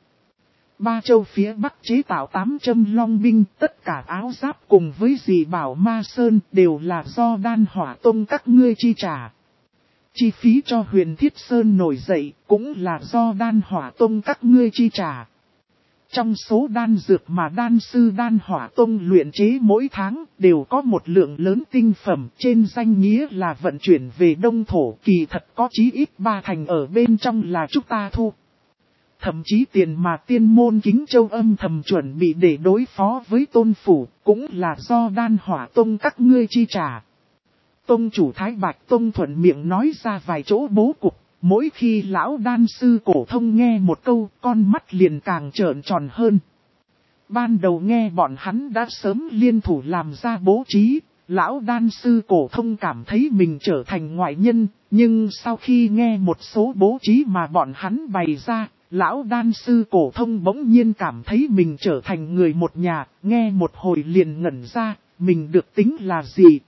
[SPEAKER 1] Ba châu phía Bắc chế tạo tám châm long binh, tất cả áo giáp cùng với dị bảo ma sơn đều là do Đan Hỏa Tông các ngươi chi trả. Chi phí cho Huyền Thiết Sơn nổi dậy cũng là do Đan Hỏa Tông các ngươi chi trả. Trong số đan dược mà đan sư Đan Hỏa Tông luyện chế mỗi tháng đều có một lượng lớn tinh phẩm, trên danh nghĩa là vận chuyển về Đông Thổ, kỳ thật có chí ít ba thành ở bên trong là chúng ta thu. Thậm chí tiền mà tiên môn Kính Châu âm thầm chuẩn bị để đối phó với Tôn Phủ cũng là do Đan Hỏa Tông các ngươi chi trả. Tông chủ Thái Bạch Tông thuận miệng nói ra vài chỗ bố cục, mỗi khi lão đan sư Cổ Thông nghe một câu, con mắt liền càng trợn tròn hơn. Ban đầu nghe bọn hắn đã sớm liên thủ làm ra bố trí, lão đan sư Cổ Thông cảm thấy mình trở thành ngoại nhân, nhưng sau khi nghe một số bố trí mà bọn hắn bày ra, lão đan sư Cổ Thông bỗng nhiên cảm thấy mình trở thành người một nhà, nghe một hồi liền ngẩn ra, mình được tính là gì.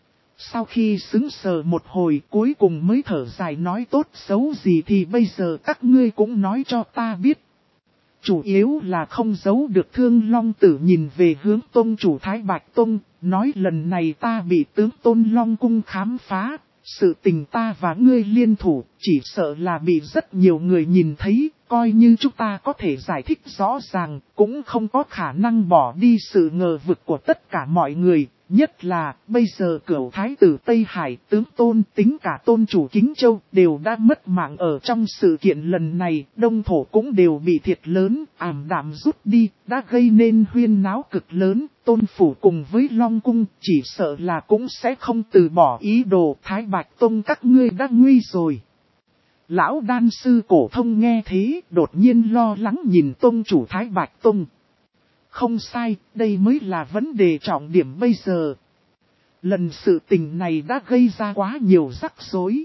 [SPEAKER 1] Sau khi sững sờ một hồi cuối cùng mới thở dài nói, tốt xấu gì thì bây giờ các ngươi cũng nói cho ta biết. Chủ yếu là không giấu được Thương Long Tử nhìn về hướng tông chủ Thái Bạch Tông, nói lần này ta bị tướng Tôn Long Cung khám phá, sự tình ta và ngươi liên thủ, chỉ sợ là bị rất nhiều người nhìn thấy, coi như chúng ta có thể giải thích rõ ràng, cũng không có khả năng bỏ đi sự ngờ vực của tất cả mọi người. Nhất là, bây giờ cửu thái tử Tây Hải, tướng Tôn, tính cả tôn chủ Kính Châu, đều đã mất mạng ở trong sự kiện lần này, đông thổ cũng đều bị thiệt lớn, ảm đạm rút đi, đã gây nên huyên náo cực lớn, Tôn phủ cùng với Long Cung, chỉ sợ là cũng sẽ không từ bỏ ý đồ, Thái Bạch Tông các ngươi đã nguy rồi. Lão đan sư cổ thông nghe thế, đột nhiên lo lắng nhìn tông chủ Thái Bạch Tông. Không sai, đây mới là vấn đề trọng điểm bây giờ. Lần sự tình này đã gây ra quá nhiều rắc rối.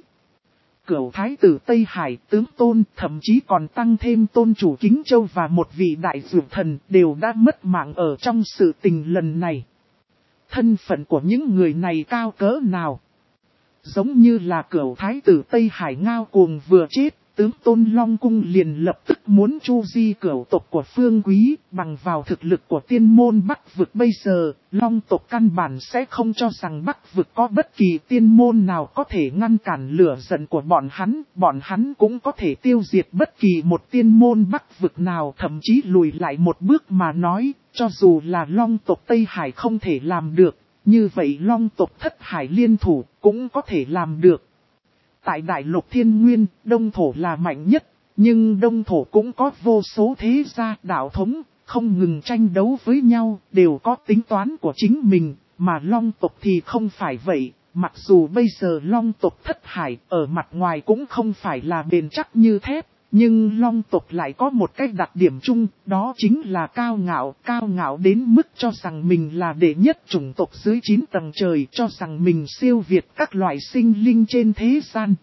[SPEAKER 1] Cửu thái tử Tây Hải, tướng Tôn, thậm chí còn tăng thêm tôn chủ Kính Châu và một vị đại dược thần đều đã mất mạng ở trong sự tình lần này. Thân phận của những người này cao cỡ nào? Giống như là cửu thái tử Tây Hải ngao cuồng vừa chết, tướng Tôn Long Cung liền lập tức muốn chu di cửu tộc của Phương Quý, bằng vào thực lực của tiên môn Bắc vực bây giờ, Long tộc căn bản sẽ không cho rằng Bắc vực có bất kỳ tiên môn nào có thể ngăn cản lửa giận của bọn hắn, bọn hắn cũng có thể tiêu diệt bất kỳ một tiên môn Bắc vực nào, thậm chí lùi lại một bước mà nói, cho dù là Long tộc Tây Hải không thể làm được, như vậy Long tộc Thất Hải liên thủ cũng có thể làm được. Tại đại lục thiên nguyên, đông thổ là mạnh nhất, nhưng đông thổ cũng có vô số thế gia đạo thống, không ngừng tranh đấu với nhau, đều có tính toán của chính mình, mà Long tộc thì không phải vậy. Mặc dù bây giờ Long tộc Thất Hải ở mặt ngoài cũng không phải là bền chắc như thép, nhưng Long tộc lại có một cái đặc điểm chung, đó chính là cao ngạo, cao ngạo đến mức cho rằng mình là đệ nhất chủng tộc dưới chín tầng trời, cho rằng mình siêu việt các loại sinh linh trên thế gian.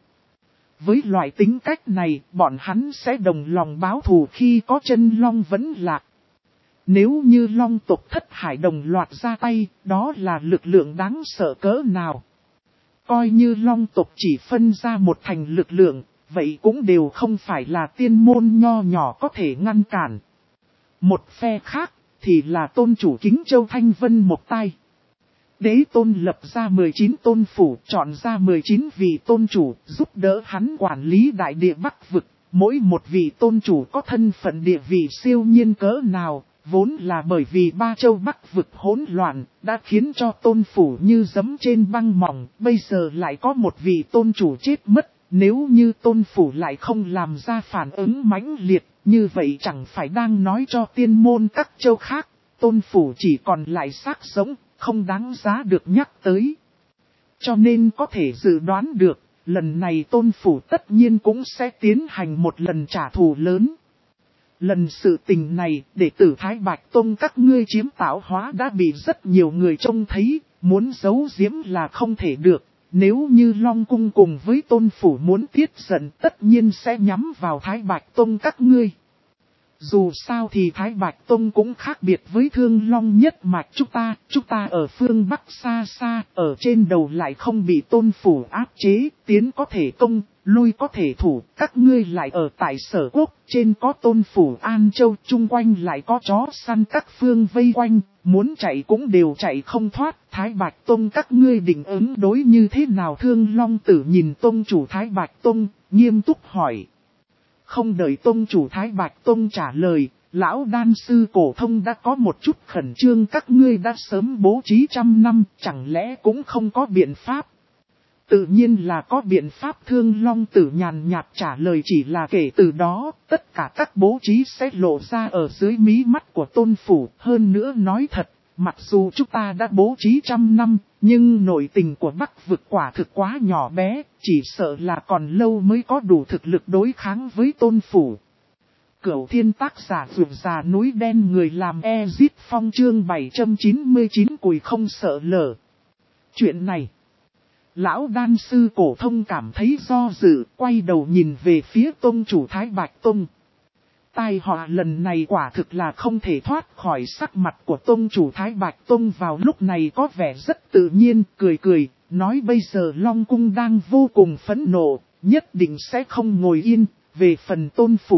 [SPEAKER 1] Với loại tính cách này, bọn hắn sẽ đồng lòng báo thù khi có chân long vẫn lạc. Nếu như Long tộc Thất Hải đồng loạt ra tay, đó là lực lượng đáng sợ cỡ nào. Coi như Long tộc chỉ phân ra một thành lực lượng, vậy cũng đều không phải là tiên môn nho nhỏ có thể ngăn cản. Một phe khác, thì là tôn chủ Kính Châu Thanh Vân Một Tai. Đế tôn lập ra mười chín tôn phủ, chọn ra mười chín vị tôn chủ, giúp đỡ hắn quản lý đại địa Bắc vực. Mỗi một vị tôn chủ có thân phận địa vị siêu nhiên cỡ nào, vốn là bởi vì ba châu Bắc vực hỗn loạn, đã khiến cho tôn phủ như giẫm trên băng mỏng, bây giờ lại có một vị tôn chủ chết mất. Nếu như tôn phủ lại không làm ra phản ứng mãnh liệt, như vậy chẳng phải đang nói cho tiên môn các châu khác, tôn phủ chỉ còn lại xác sống, không đáng giá được nhắc tới. Cho nên có thể dự đoán được, lần này tôn phủ tất nhiên cũng sẽ tiến hành một lần trả thù lớn. Lần sự tình này, đệ tử Thái Bạch Tông các ngươi chiếm tạo hóa đã bị rất nhiều người trông thấy, muốn giấu giếm là không thể được. Nếu như Long Cung cùng với tôn phủ muốn tiết giận tất nhiên sẽ nhắm vào Thái Bạch Tông các ngươi. Dù sao thì Thái Bạch Tông cũng khác biệt với Thương Long nhất mạch chúng ta, chúng ta ở phương Bắc xa xa, ở trên đầu lại không bị tôn phủ áp chế, tiến có thể công, lui có thể thủ, các ngươi lại ở tại Sở Quốc, trên có tôn phủ An Châu, chung quanh lại có chó săn các phương vây quanh, muốn chạy cũng đều chạy không thoát, Thái Bạch Tông các ngươi định ứng đối như thế nào? Thương Long Tử nhìn tông chủ Thái Bạch Tông, nghiêm túc hỏi. Không đợi tông chủ Thái Bạch Tông trả lời, lão đan sư cổ thông đã có một chút khẩn trương, các ngươi đã sớm bố trí trăm năm, chẳng lẽ cũng không có biện pháp? Tự nhiên là có biện pháp. Thương Long Tử nhàn nhạt trả lời, chỉ là kể từ đó, tất cả các bố trí sẽ lộ ra ở dưới mí mắt của tôn phủ. Hơn nữa nói thật, mặc dù chúng ta đã bố trí trăm năm, nhưng nội tình của Bắc vực quả thực quá nhỏ bé, chỉ sợ là còn lâu mới có đủ thực lực đối kháng với tôn phủ. Cửu Thiên tác giả vượt già núi đen, người làm Ezit Phong chương bảy trăm chín mươi chín cùi không sợ lở. Chuyện này, lão đan sư cổ thông cảm thấy do dự, quay đầu nhìn về phía tông chủ Thái Bạch Tông. Tai họa lần này quả thực là không thể thoát khỏi sắc mặt của tông chủ Thái Bạch Tông vào lúc này có vẻ rất tự nhiên, cười cười, nói bây giờ Long Cung đang vô cùng phẫn nộ, nhất định sẽ không ngồi yên. Về phần tôn phủ,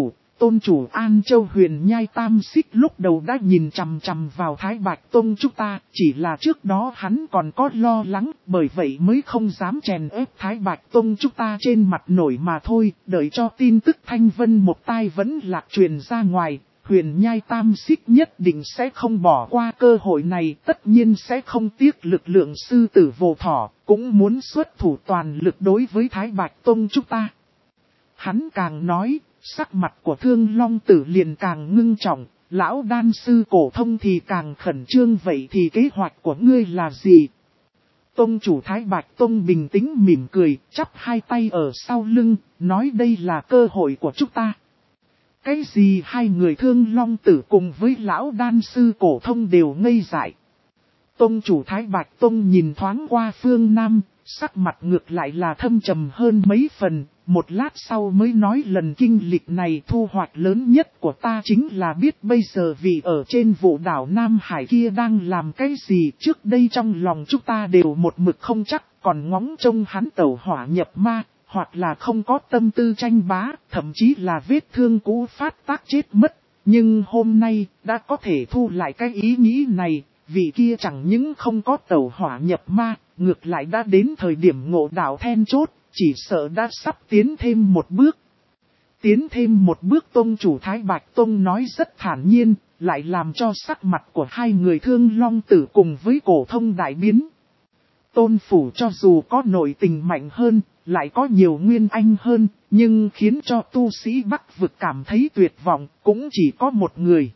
[SPEAKER 1] tôn chủ An Châu Huyền Nhai Tam Xích lúc đầu đã nhìn chằm chằm vào Thái Bạch Tông chúng ta, chỉ là trước đó hắn còn có lo lắng, bởi vậy mới không dám chèn ép Thái Bạch Tông chúng ta trên mặt nổi mà thôi, đợi cho tin tức Thanh Vân một tai vẫn lạc truyền ra ngoài. Huyền Nhai Tam Xích nhất định sẽ không bỏ qua cơ hội này, tất nhiên sẽ không tiếc lực lượng sư tử vô thỏ, cũng muốn xuất thủ toàn lực đối với Thái Bạch Tông chúng ta. Hắn càng nói, sắc mặt của Thương Long Tử liền càng ngưng trọng, lão đan sư Cổ Thông thì càng khẩn trương. Vậy thì kế hoạch của ngươi là gì? Tông chủ Thái Bạch Tông bình tĩnh mỉm cười, chắp hai tay ở sau lưng, nói đây là cơ hội của chúng ta. Cái gì? Hai người Thương Long Tử cùng với lão đan sư Cổ Thông đều ngây dại. Tông chủ Thái Bạch Tông nhìn thoáng qua phương Nam, sắc mặt ngược lại là thâm trầm hơn mấy phần, một lát sau mới nói lần kinh lịch này thu hoạch lớn nhất của ta chính là biết bây giờ vì ở trên vụ đảo Nam Hải kia đang làm cái gì. Trước đây trong lòng chúng ta đều một mực không chắc, còn ngóng trông hắn tẩu hỏa nhập ma, hoặc là không có tâm tư tranh bá, thậm chí là vết thương cũ phát tác chết mất. Nhưng hôm nay, đã có thể thu lại cái ý nghĩ này, vì kia chẳng những không có tẩu hỏa nhập ma, ngược lại đã đến thời điểm ngộ đạo then chốt, chỉ sợ đã sắp tiến thêm một bước. Tiến thêm một bước, Tông chủ Thái Bạch Tông nói rất thản nhiên, lại làm cho sắc mặt của hai người Thương Long Tử cùng với Cổ Thông đại biến. Tôn phủ cho dù có nội tình mạnh hơn, lại có nhiều nguyên anh hơn, nhưng khiến cho tu sĩ Bắc vực cảm thấy tuyệt vọng, cũng chỉ có một người.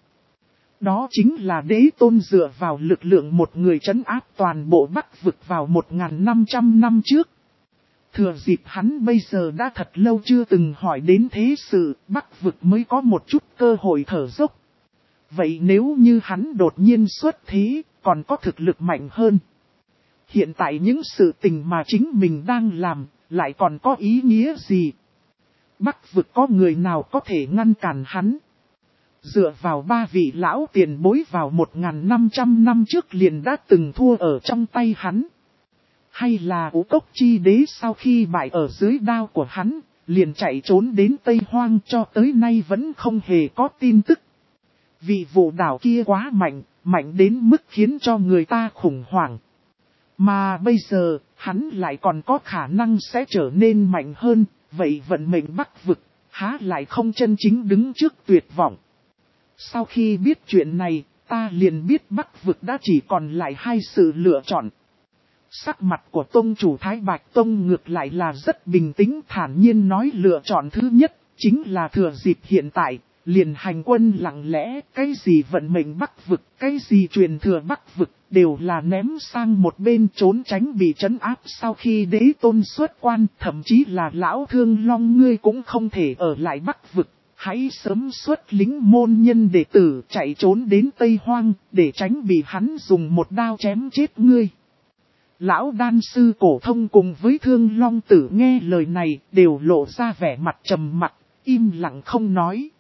[SPEAKER 1] Đó chính là Đế Tôn dựa vào lực lượng một người trấn áp toàn bộ Bắc vực vào một nghìn năm trăm năm trước. Thừa dịp hắn bây giờ đã thật lâu chưa từng hỏi đến thế sự, Bắc vực mới có một chút cơ hội thở dốc. Vậy nếu như hắn đột nhiên xuất thế, còn có thực lực mạnh hơn. Hiện tại những sự tình mà chính mình đang làm, lại còn có ý nghĩa gì? Bắc vực có người nào có thể ngăn cản hắn? Dựa vào ba vị lão tiền bối vào một nghìn năm trăm năm trước liền đã từng thua ở trong tay hắn. Hay là Ú Cốc Chi Đế sau khi bại ở dưới đao của hắn, liền chạy trốn đến Tây Hoang cho tới nay vẫn không hề có tin tức. Vị vụ đảo kia quá mạnh, mạnh đến mức khiến cho người ta khủng hoảng. Mà bây giờ, hắn lại còn có khả năng sẽ trở nên mạnh hơn, vậy vận mệnh Bắc vực, há lại không chân chính đứng trước tuyệt vọng. Sau khi biết chuyện này, ta liền biết Bắc vực đã chỉ còn lại hai sự lựa chọn. Sắc mặt của Tông chủ Thái Bạch Tông ngược lại là rất bình tĩnh, thản nhiên nói lựa chọn thứ nhất, chính là thừa dịp hiện tại, liền hành quân lặng lẽ, cái gì vận mệnh Bắc vực, cái gì truyền thừa Bắc vực, đều là ném sang một bên trốn tránh bị trấn áp. Sau khi Đế Tôn xuất quan, thậm chí là lão Thương Long ngươi cũng không thể ở lại Bắc vực. Hãy sớm xuất lính môn nhân đệ tử chạy trốn đến Tây Hoang, để tránh bị hắn dùng một đao chém chết ngươi. Lão đan sư Cổ Thông cùng với Thương Long Tử nghe lời này, đều lộ ra vẻ mặt trầm mặc, im lặng không nói.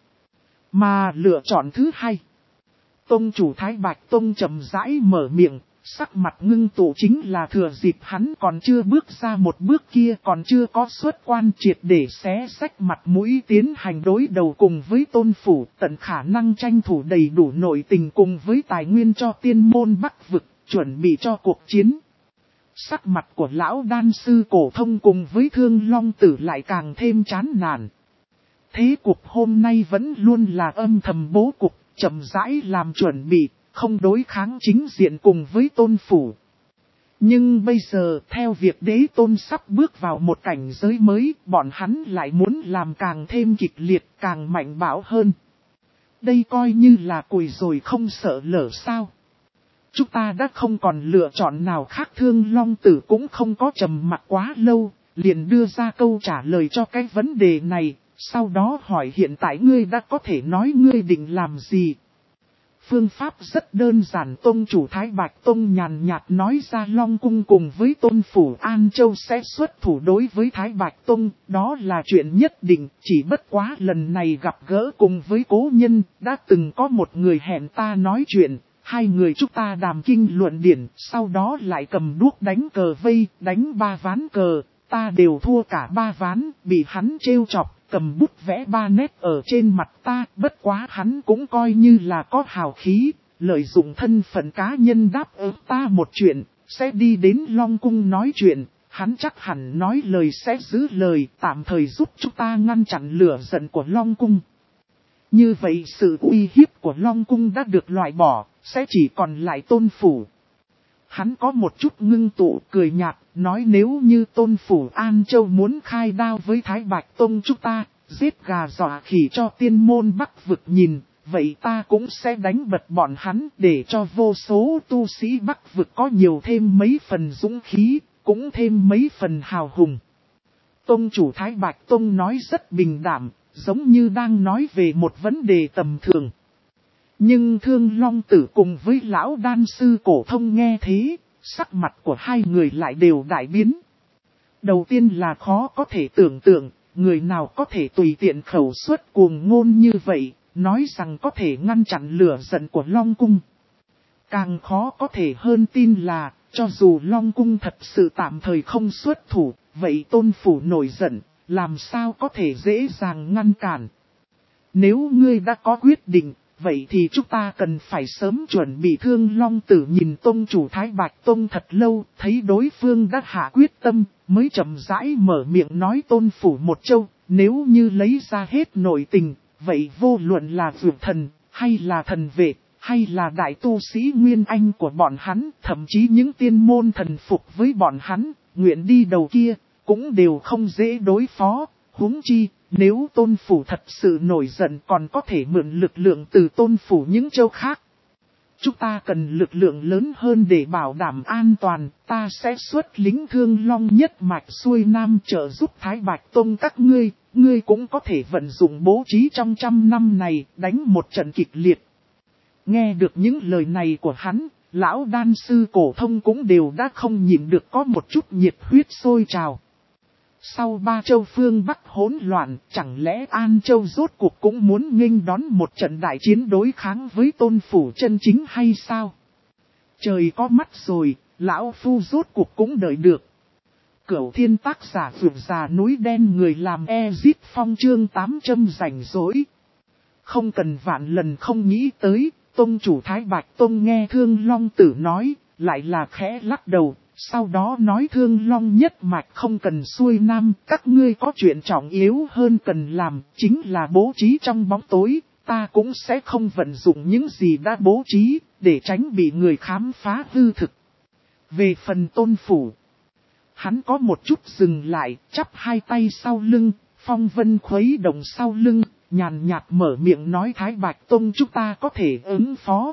[SPEAKER 1] Mà lựa chọn thứ hai, Tông chủ Thái Bạch Tông chậm rãi mở miệng, sắc mặt ngưng tụ, chính là thừa dịp hắn còn chưa bước ra một bước kia, còn chưa có xuất quan, triệt để xé rách mặt mũi tiến hành đối đầu cùng với Tôn phủ, tận khả năng tranh thủ đầy đủ nội tình cùng với tài nguyên cho tiên môn Bắc vực, chuẩn bị cho cuộc chiến. Sắc mặt của lão đan sư Cổ Thông cùng với Thương Long Tử lại càng thêm chán nản. Thế cục hôm nay vẫn luôn là âm thầm bố cục, chậm rãi làm chuẩn bị, không đối kháng chính diện cùng với Tôn phủ. Nhưng bây giờ, theo việc Đế Tôn sắp bước vào một cảnh giới mới, bọn hắn lại muốn làm càng thêm kịch liệt, càng mạnh bạo hơn. Đây coi như là cùi rồi không sợ lở sao. Chúng ta đã không còn lựa chọn nào khác. Thương Long Tử cũng không có trầm mặc quá lâu, liền đưa ra câu trả lời cho cái vấn đề này, sau đó hỏi hiện tại ngươi đã có thể nói ngươi định làm gì. Phương pháp rất đơn giản, Tông chủ Thái Bạch Tông nhàn nhạt nói ra Long Cung cùng với Tôn phủ An Châu sẽ xuất thủ đối với Thái Bạch Tông, đó là chuyện nhất định, chỉ bất quá lần này gặp gỡ cùng với cố nhân, đã từng có một người hẹn ta nói chuyện. Hai người chúng ta đàm kinh luận điển, sau đó lại cầm đuốc đánh cờ vây, đánh ba ván cờ, ta đều thua cả ba ván, bị hắn trêu chọc, cầm bút vẽ ba nét ở trên mặt ta, bất quá hắn cũng coi như là có hào khí, lợi dụng thân phận cá nhân đáp ứng ta một chuyện, sẽ đi đến Long Cung nói chuyện, hắn chắc hẳn nói lời sẽ giữ lời, tạm thời giúp chúng ta ngăn chặn lửa giận của Long Cung. Như vậy sự uy hiếp của Long Cung đã được loại bỏ, sẽ chỉ còn lại Tôn Phủ. Hắn có một chút ngưng tụ cười nhạt, nói nếu như Tôn Phủ An Châu muốn khai đao với Thái Bạch Tông chúng ta, giết gà dọa khỉ cho tiên môn Bắc vực nhìn, vậy ta cũng sẽ đánh bật bọn hắn để cho vô số tu sĩ Bắc vực có nhiều thêm mấy phần dũng khí, cũng thêm mấy phần hào hùng. Tông chủ Thái Bạch Tông nói rất bình đảm, giống như đang nói về một vấn đề tầm thường. Nhưng Thương Long Tử cùng với lão đan sư Cổ Thông nghe thế, sắc mặt của hai người lại đều đại biến. Đầu tiên là khó có thể tưởng tượng, người nào có thể tùy tiện khẩu xuất cuồng ngôn như vậy, nói rằng có thể ngăn chặn lửa giận của Long Cung. Càng khó có thể hơn tin là, cho dù Long Cung thật sự tạm thời không xuất thủ, vậy Tôn Phủ nổi giận, làm sao có thể dễ dàng ngăn cản. Nếu ngươi đã có quyết định, vậy thì chúng ta cần phải sớm chuẩn bị. Thương Long Tử nhìn Tông chủ Thái Bạch Tông thật lâu, thấy đối phương đã hạ quyết tâm, mới chậm rãi mở miệng nói Tôn Phủ một châu, nếu như lấy ra hết nội tình, vậy vô luận là vượt thần, hay là thần vệ, hay là đại tu sĩ Nguyên Anh của bọn hắn, thậm chí những tiên môn thần phục với bọn hắn, nguyện đi đầu kia, cũng đều không dễ đối phó, huống chi. Nếu Tôn Phủ thật sự nổi giận còn có thể mượn lực lượng từ Tôn Phủ những châu khác. Chúng ta cần lực lượng lớn hơn để bảo đảm an toàn, ta sẽ xuất lính Thương Long nhất mạch xuôi nam trợ giúp Thái Bạch Tông các ngươi, ngươi cũng có thể vận dụng bố trí trong trăm năm này, đánh một trận kịch liệt. Nghe được những lời này của hắn, lão đan sư Cổ Thông cũng đều đã không nhịn được có một chút nhiệt huyết sôi trào. Sau ba châu phương Bắc hỗn loạn, chẳng lẽ An Châu rốt cuộc cũng muốn nghênh đón một trận đại chiến đối kháng với Tôn Phủ chân chính hay sao? Trời có mắt rồi, lão phu rốt cuộc cũng đợi được. Cửu Thiên tác giả vượt già núi đen người làm Ezit Phong chương tám trăm rảnh rỗi. Không cần vạn lần không nghĩ tới, Tông chủ Thái Bạch Tông nghe Thương Long Tử nói, lại là khẽ lắc đầu. Sau đó nói Thương Long nhất mạch không cần xuôi nam, các ngươi có chuyện trọng yếu hơn cần làm, chính là bố trí trong bóng tối, ta cũng sẽ không vận dụng những gì đã bố trí, để tránh bị người khám phá hư thực. Về phần Tôn Phủ, hắn có một chút dừng lại, chắp hai tay sau lưng, phong vân khuấy động sau lưng, nhàn nhạt mở miệng nói Thái Bạch Tông chúng ta có thể ứng phó.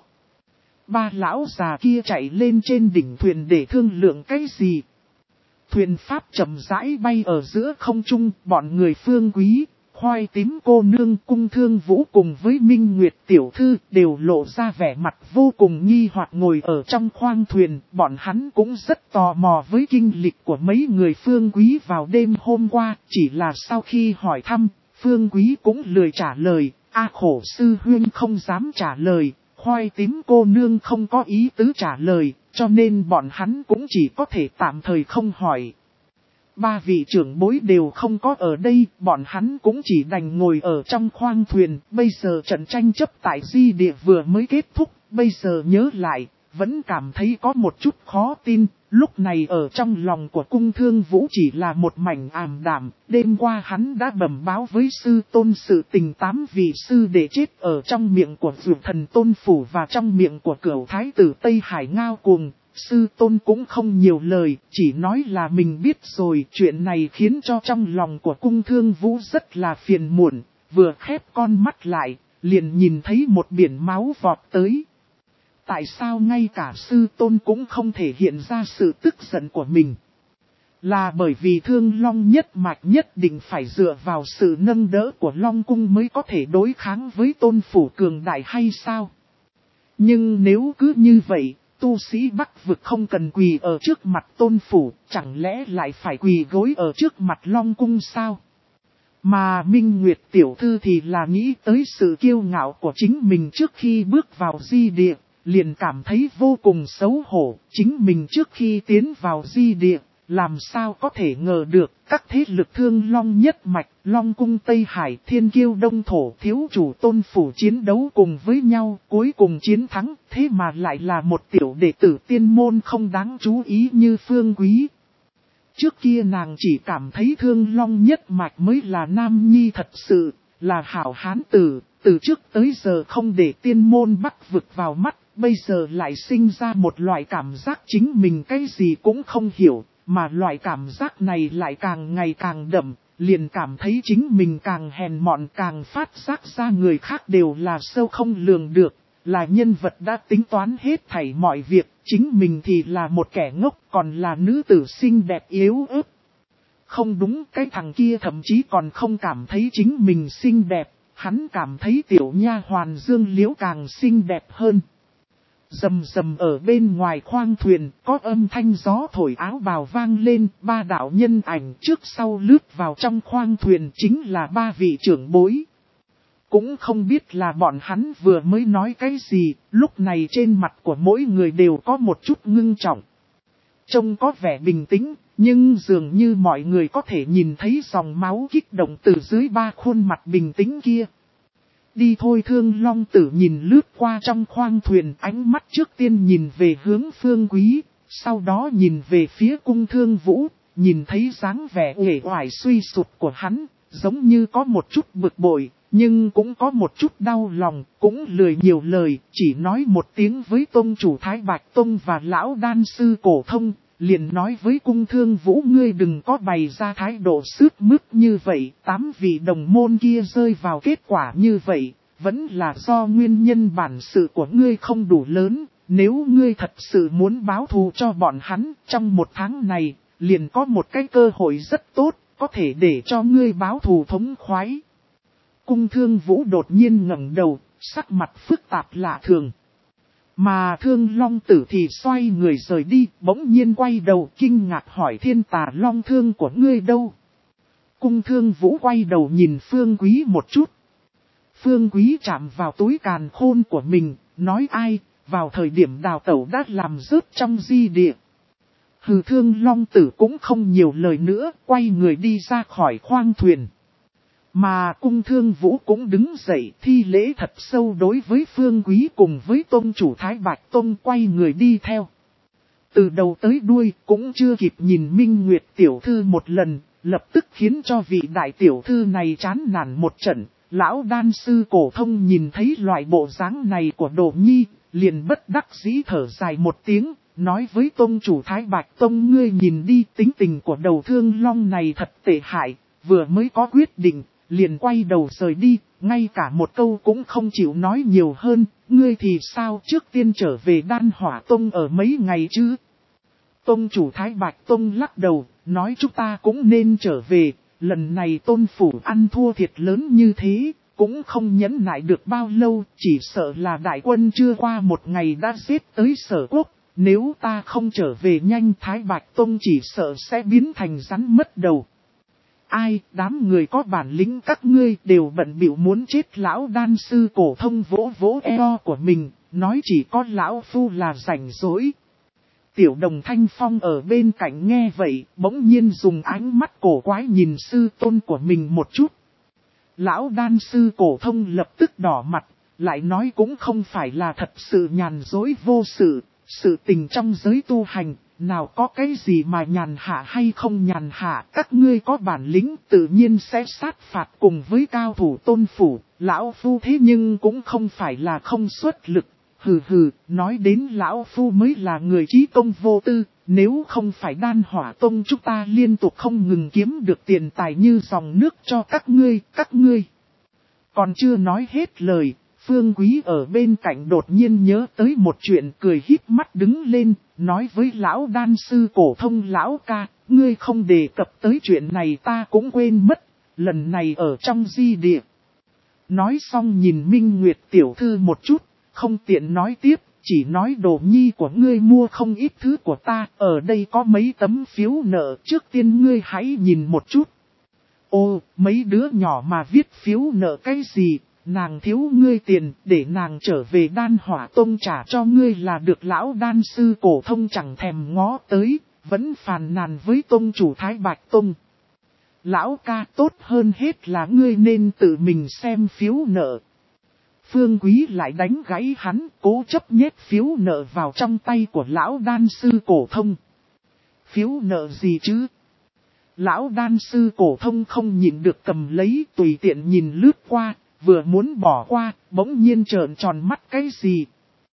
[SPEAKER 1] Ba lão già kia chạy lên trên đỉnh thuyền để thương lượng cái gì? Thuyền pháp chậm rãi bay ở giữa không trung, bọn người Phương Quý, Khoai Tím cô nương Cung Thương Vũ cùng với Minh Nguyệt tiểu thư đều lộ ra vẻ mặt vô cùng nghi hoặc ngồi ở trong khoang thuyền. Bọn hắn cũng rất tò mò với kinh lịch của mấy người Phương Quý vào đêm hôm qua, chỉ là sau khi hỏi thăm, Phương Quý cũng lười trả lời, A Khổ sư huynh không dám trả lời. Khoai Tím cô nương không có ý tứ trả lời, cho nên bọn hắn cũng chỉ có thể tạm thời không hỏi. Ba vị trưởng bối đều không có ở đây, bọn hắn cũng chỉ đành ngồi ở trong khoang thuyền. Bây giờ trận tranh chấp tại Di Địa vừa mới kết thúc, bây giờ nhớ lại, vẫn cảm thấy có một chút khó tin. Lúc này ở trong lòng của Cung Thương Vũ chỉ là một mảnh ảm đạm. Đêm qua hắn đã bẩm báo với sư tôn sự tình tám vị sư để chết ở trong miệng của Dược Thần Tôn Phủ và trong miệng của Cửu Thái tử Tây Hải Ngao Cuồng. Sư tôn cũng không nhiều lời, chỉ nói là mình biết rồi. Chuyện này khiến cho trong lòng của Cung Thương Vũ rất là phiền muộn. Vừa khép con mắt lại, liền nhìn thấy một biển máu vọt tới. Tại sao ngay cả sư tôn cũng không thể hiện ra sự tức giận của mình? Là bởi vì Thương Long nhất mạch nhất định phải dựa vào sự nâng đỡ của Long Cung mới có thể đối kháng với Tôn Phủ cường đại hay sao? Nhưng nếu cứ như vậy, tu sĩ Bắc vực không cần quỳ ở trước mặt Tôn Phủ, chẳng lẽ lại phải quỳ gối ở trước mặt Long Cung sao? Mà Minh Nguyệt tiểu thư thì là nghĩ tới sự kiêu ngạo của chính mình trước khi bước vào Di Địa. Liền cảm thấy vô cùng xấu hổ, chính mình trước khi tiến vào Di Địa, làm sao có thể ngờ được các thế lực Thương Long nhất mạch, Long cung Tây Hải, Thiên Kiêu Đông Thổ thiếu chủ Tôn Phủ chiến đấu cùng với nhau, cuối cùng chiến thắng, thế mà lại là một tiểu đệ tử tiên môn không đáng chú ý như Phương Quý. Trước kia nàng chỉ cảm thấy Thương Long nhất mạch mới là nam nhi thật sự, là hảo hán tử, từ trước tới giờ không để tiên môn bắc vực vào mắt, bây giờ lại sinh ra một loại cảm giác chính mình cái gì cũng không hiểu, mà loại cảm giác này lại càng ngày càng đậm, liền cảm thấy chính mình càng hèn mọn, càng phát giác ra người khác đều là sâu không lường được, là nhân vật đã tính toán hết thảy mọi việc, chính mình thì là một kẻ ngốc, còn là nữ tử xinh đẹp yếu ớt. Không đúng, cái thằng kia thậm chí còn không cảm thấy chính mình xinh đẹp, hắn cảm thấy tiểu nha hoàn Dương Liễu càng xinh đẹp hơn. Rầm rầm ở bên ngoài khoang thuyền, có âm thanh gió thổi áo bào vang lên, ba đạo nhân ảnh trước sau lướt vào trong khoang thuyền chính là ba vị trưởng bối. Cũng không biết là bọn hắn vừa mới nói cái gì, lúc này trên mặt của mỗi người đều có một chút ngưng trọng. Trông có vẻ bình tĩnh, nhưng dường như mọi người có thể nhìn thấy dòng máu kích động từ dưới ba khuôn mặt bình tĩnh kia. Đi thôi, Thương Long tử nhìn lướt qua trong khoang thuyền, ánh mắt trước tiên nhìn về hướng Phương Quý, sau đó nhìn về phía cung Thương Vũ, nhìn thấy dáng vẻ uể oải suy sụp của hắn, giống như có một chút bực bội, nhưng cũng có một chút đau lòng, cũng lười nhiều lời, chỉ nói một tiếng với tông chủ Thái Bạch Tông và lão đan sư Cổ Thông, liền nói với cung Thương Vũ, ngươi đừng có bày ra thái độ sướt mướt như vậy, tám vị đồng môn kia rơi vào kết quả như vậy, vẫn là do nguyên nhân bản sự của ngươi không đủ lớn, nếu ngươi thật sự muốn báo thù cho bọn hắn, trong một tháng này, liền có một cái cơ hội rất tốt, có thể để cho ngươi báo thù thống khoái. Cung Thương Vũ đột nhiên ngẩng đầu, sắc mặt phức tạp lạ thường. Mà Thương Long tử thì xoay người rời đi, bỗng nhiên quay đầu kinh ngạc hỏi Thiên Tà Long thương của ngươi đâu? Cung Thương Vũ quay đầu nhìn Phương Quý một chút. Phương Quý chạm vào túi càn khôn của mình, nói ai, vào thời điểm đào tẩu đã làm rớt trong di địa. Hừ, Thương Long tử cũng không nhiều lời nữa, quay người đi ra khỏi khoang thuyền. Mà cung Thương Vũ cũng đứng dậy thi lễ thật sâu đối với Phương Quý cùng với tôn chủ Thái Bạch Tông, quay người đi theo. Từ đầu tới đuôi cũng chưa kịp nhìn Minh Nguyệt tiểu thư một lần, lập tức khiến cho vị đại tiểu thư này chán nản một trận. Lão đan sư Cổ Thông nhìn thấy loại bộ dáng này của Đồ Nhi, liền bất đắc dĩ thở dài một tiếng, nói với tôn chủ Thái Bạch Tông, ngươi nhìn đi, tính tình của đầu Thương Long này thật tệ hại, vừa mới có quyết định, liền quay đầu rời đi, ngay cả một câu cũng không chịu nói nhiều hơn, ngươi thì sao, trước tiên trở về Đan Hỏa Tông ở mấy ngày chứ? Tông chủ Thái Bạch Tông lắc đầu, nói chúng ta cũng nên trở về, lần này Tôn phủ ăn thua thiệt lớn như thế, cũng không nhẫn nại được bao lâu, chỉ sợ là đại quân chưa qua một ngày đã giết tới Sở Quốc, nếu ta không trở về nhanh Thái Bạch Tông chỉ sợ sẽ biến thành rắn mất đầu. Ai, đám người có bản lĩnh các ngươi đều bận bịu muốn chết. Lão đan sư Cổ Thông vỗ vỗ eo của mình, nói chỉ có lão phu là rảnh rỗi. Tiểu đồng Thanh Phong ở bên cạnh nghe vậy, bỗng nhiên dùng ánh mắt cổ quái nhìn sư tôn của mình một chút. Lão đan sư Cổ Thông lập tức đỏ mặt, lại nói cũng không phải là thật sự nhàn dối vô sự, sự tình trong giới tu hành. Nào có cái gì mà nhàn hạ hay không nhàn hạ, các ngươi có bản lĩnh tự nhiên sẽ sát phạt cùng với cao thủ Tôn phủ, lão phu thế nhưng cũng không phải là không xuất lực, hừ hừ, nói đến lão phu mới là người trí công vô tư, nếu không phải Đan Hỏa Tông chúng ta liên tục không ngừng kiếm được tiền tài như dòng nước cho các ngươi, các ngươi. Còn chưa nói hết lời, Phương Quý ở bên cạnh đột nhiên nhớ tới một chuyện, cười híp mắt đứng lên, nói với lão đan sư Cổ Thông, lão ca, ngươi không đề cập tới chuyện này ta cũng quên mất, lần này ở trong di địa. Nói xong nhìn Minh Nguyệt tiểu thư một chút, không tiện nói tiếp, chỉ nói Đồ Nhi của ngươi mua không ít thứ của ta, ở đây có mấy tấm phiếu nợ, trước tiên ngươi hãy nhìn một chút. Ô, mấy đứa nhỏ mà viết phiếu nợ cái gì? Nàng thiếu ngươi tiền, để nàng trở về Đan Hỏa Tông trả cho ngươi là được. Lão đan sư Cổ Thông chẳng thèm ngó tới, vẫn phàn nàn với tông chủ Thái Bạch Tông. Lão ca, tốt hơn hết là ngươi nên tự mình xem phiếu nợ. Phương Quý lại đánh gãy hắn, cố chấp nhét phiếu nợ vào trong tay của lão đan sư cổ thông. Phiếu nợ gì chứ? Lão đan sư cổ thông không nhịn được cầm lấy, tùy tiện nhìn lướt qua, vừa muốn bỏ qua, bỗng nhiên trợn tròn mắt cái gì.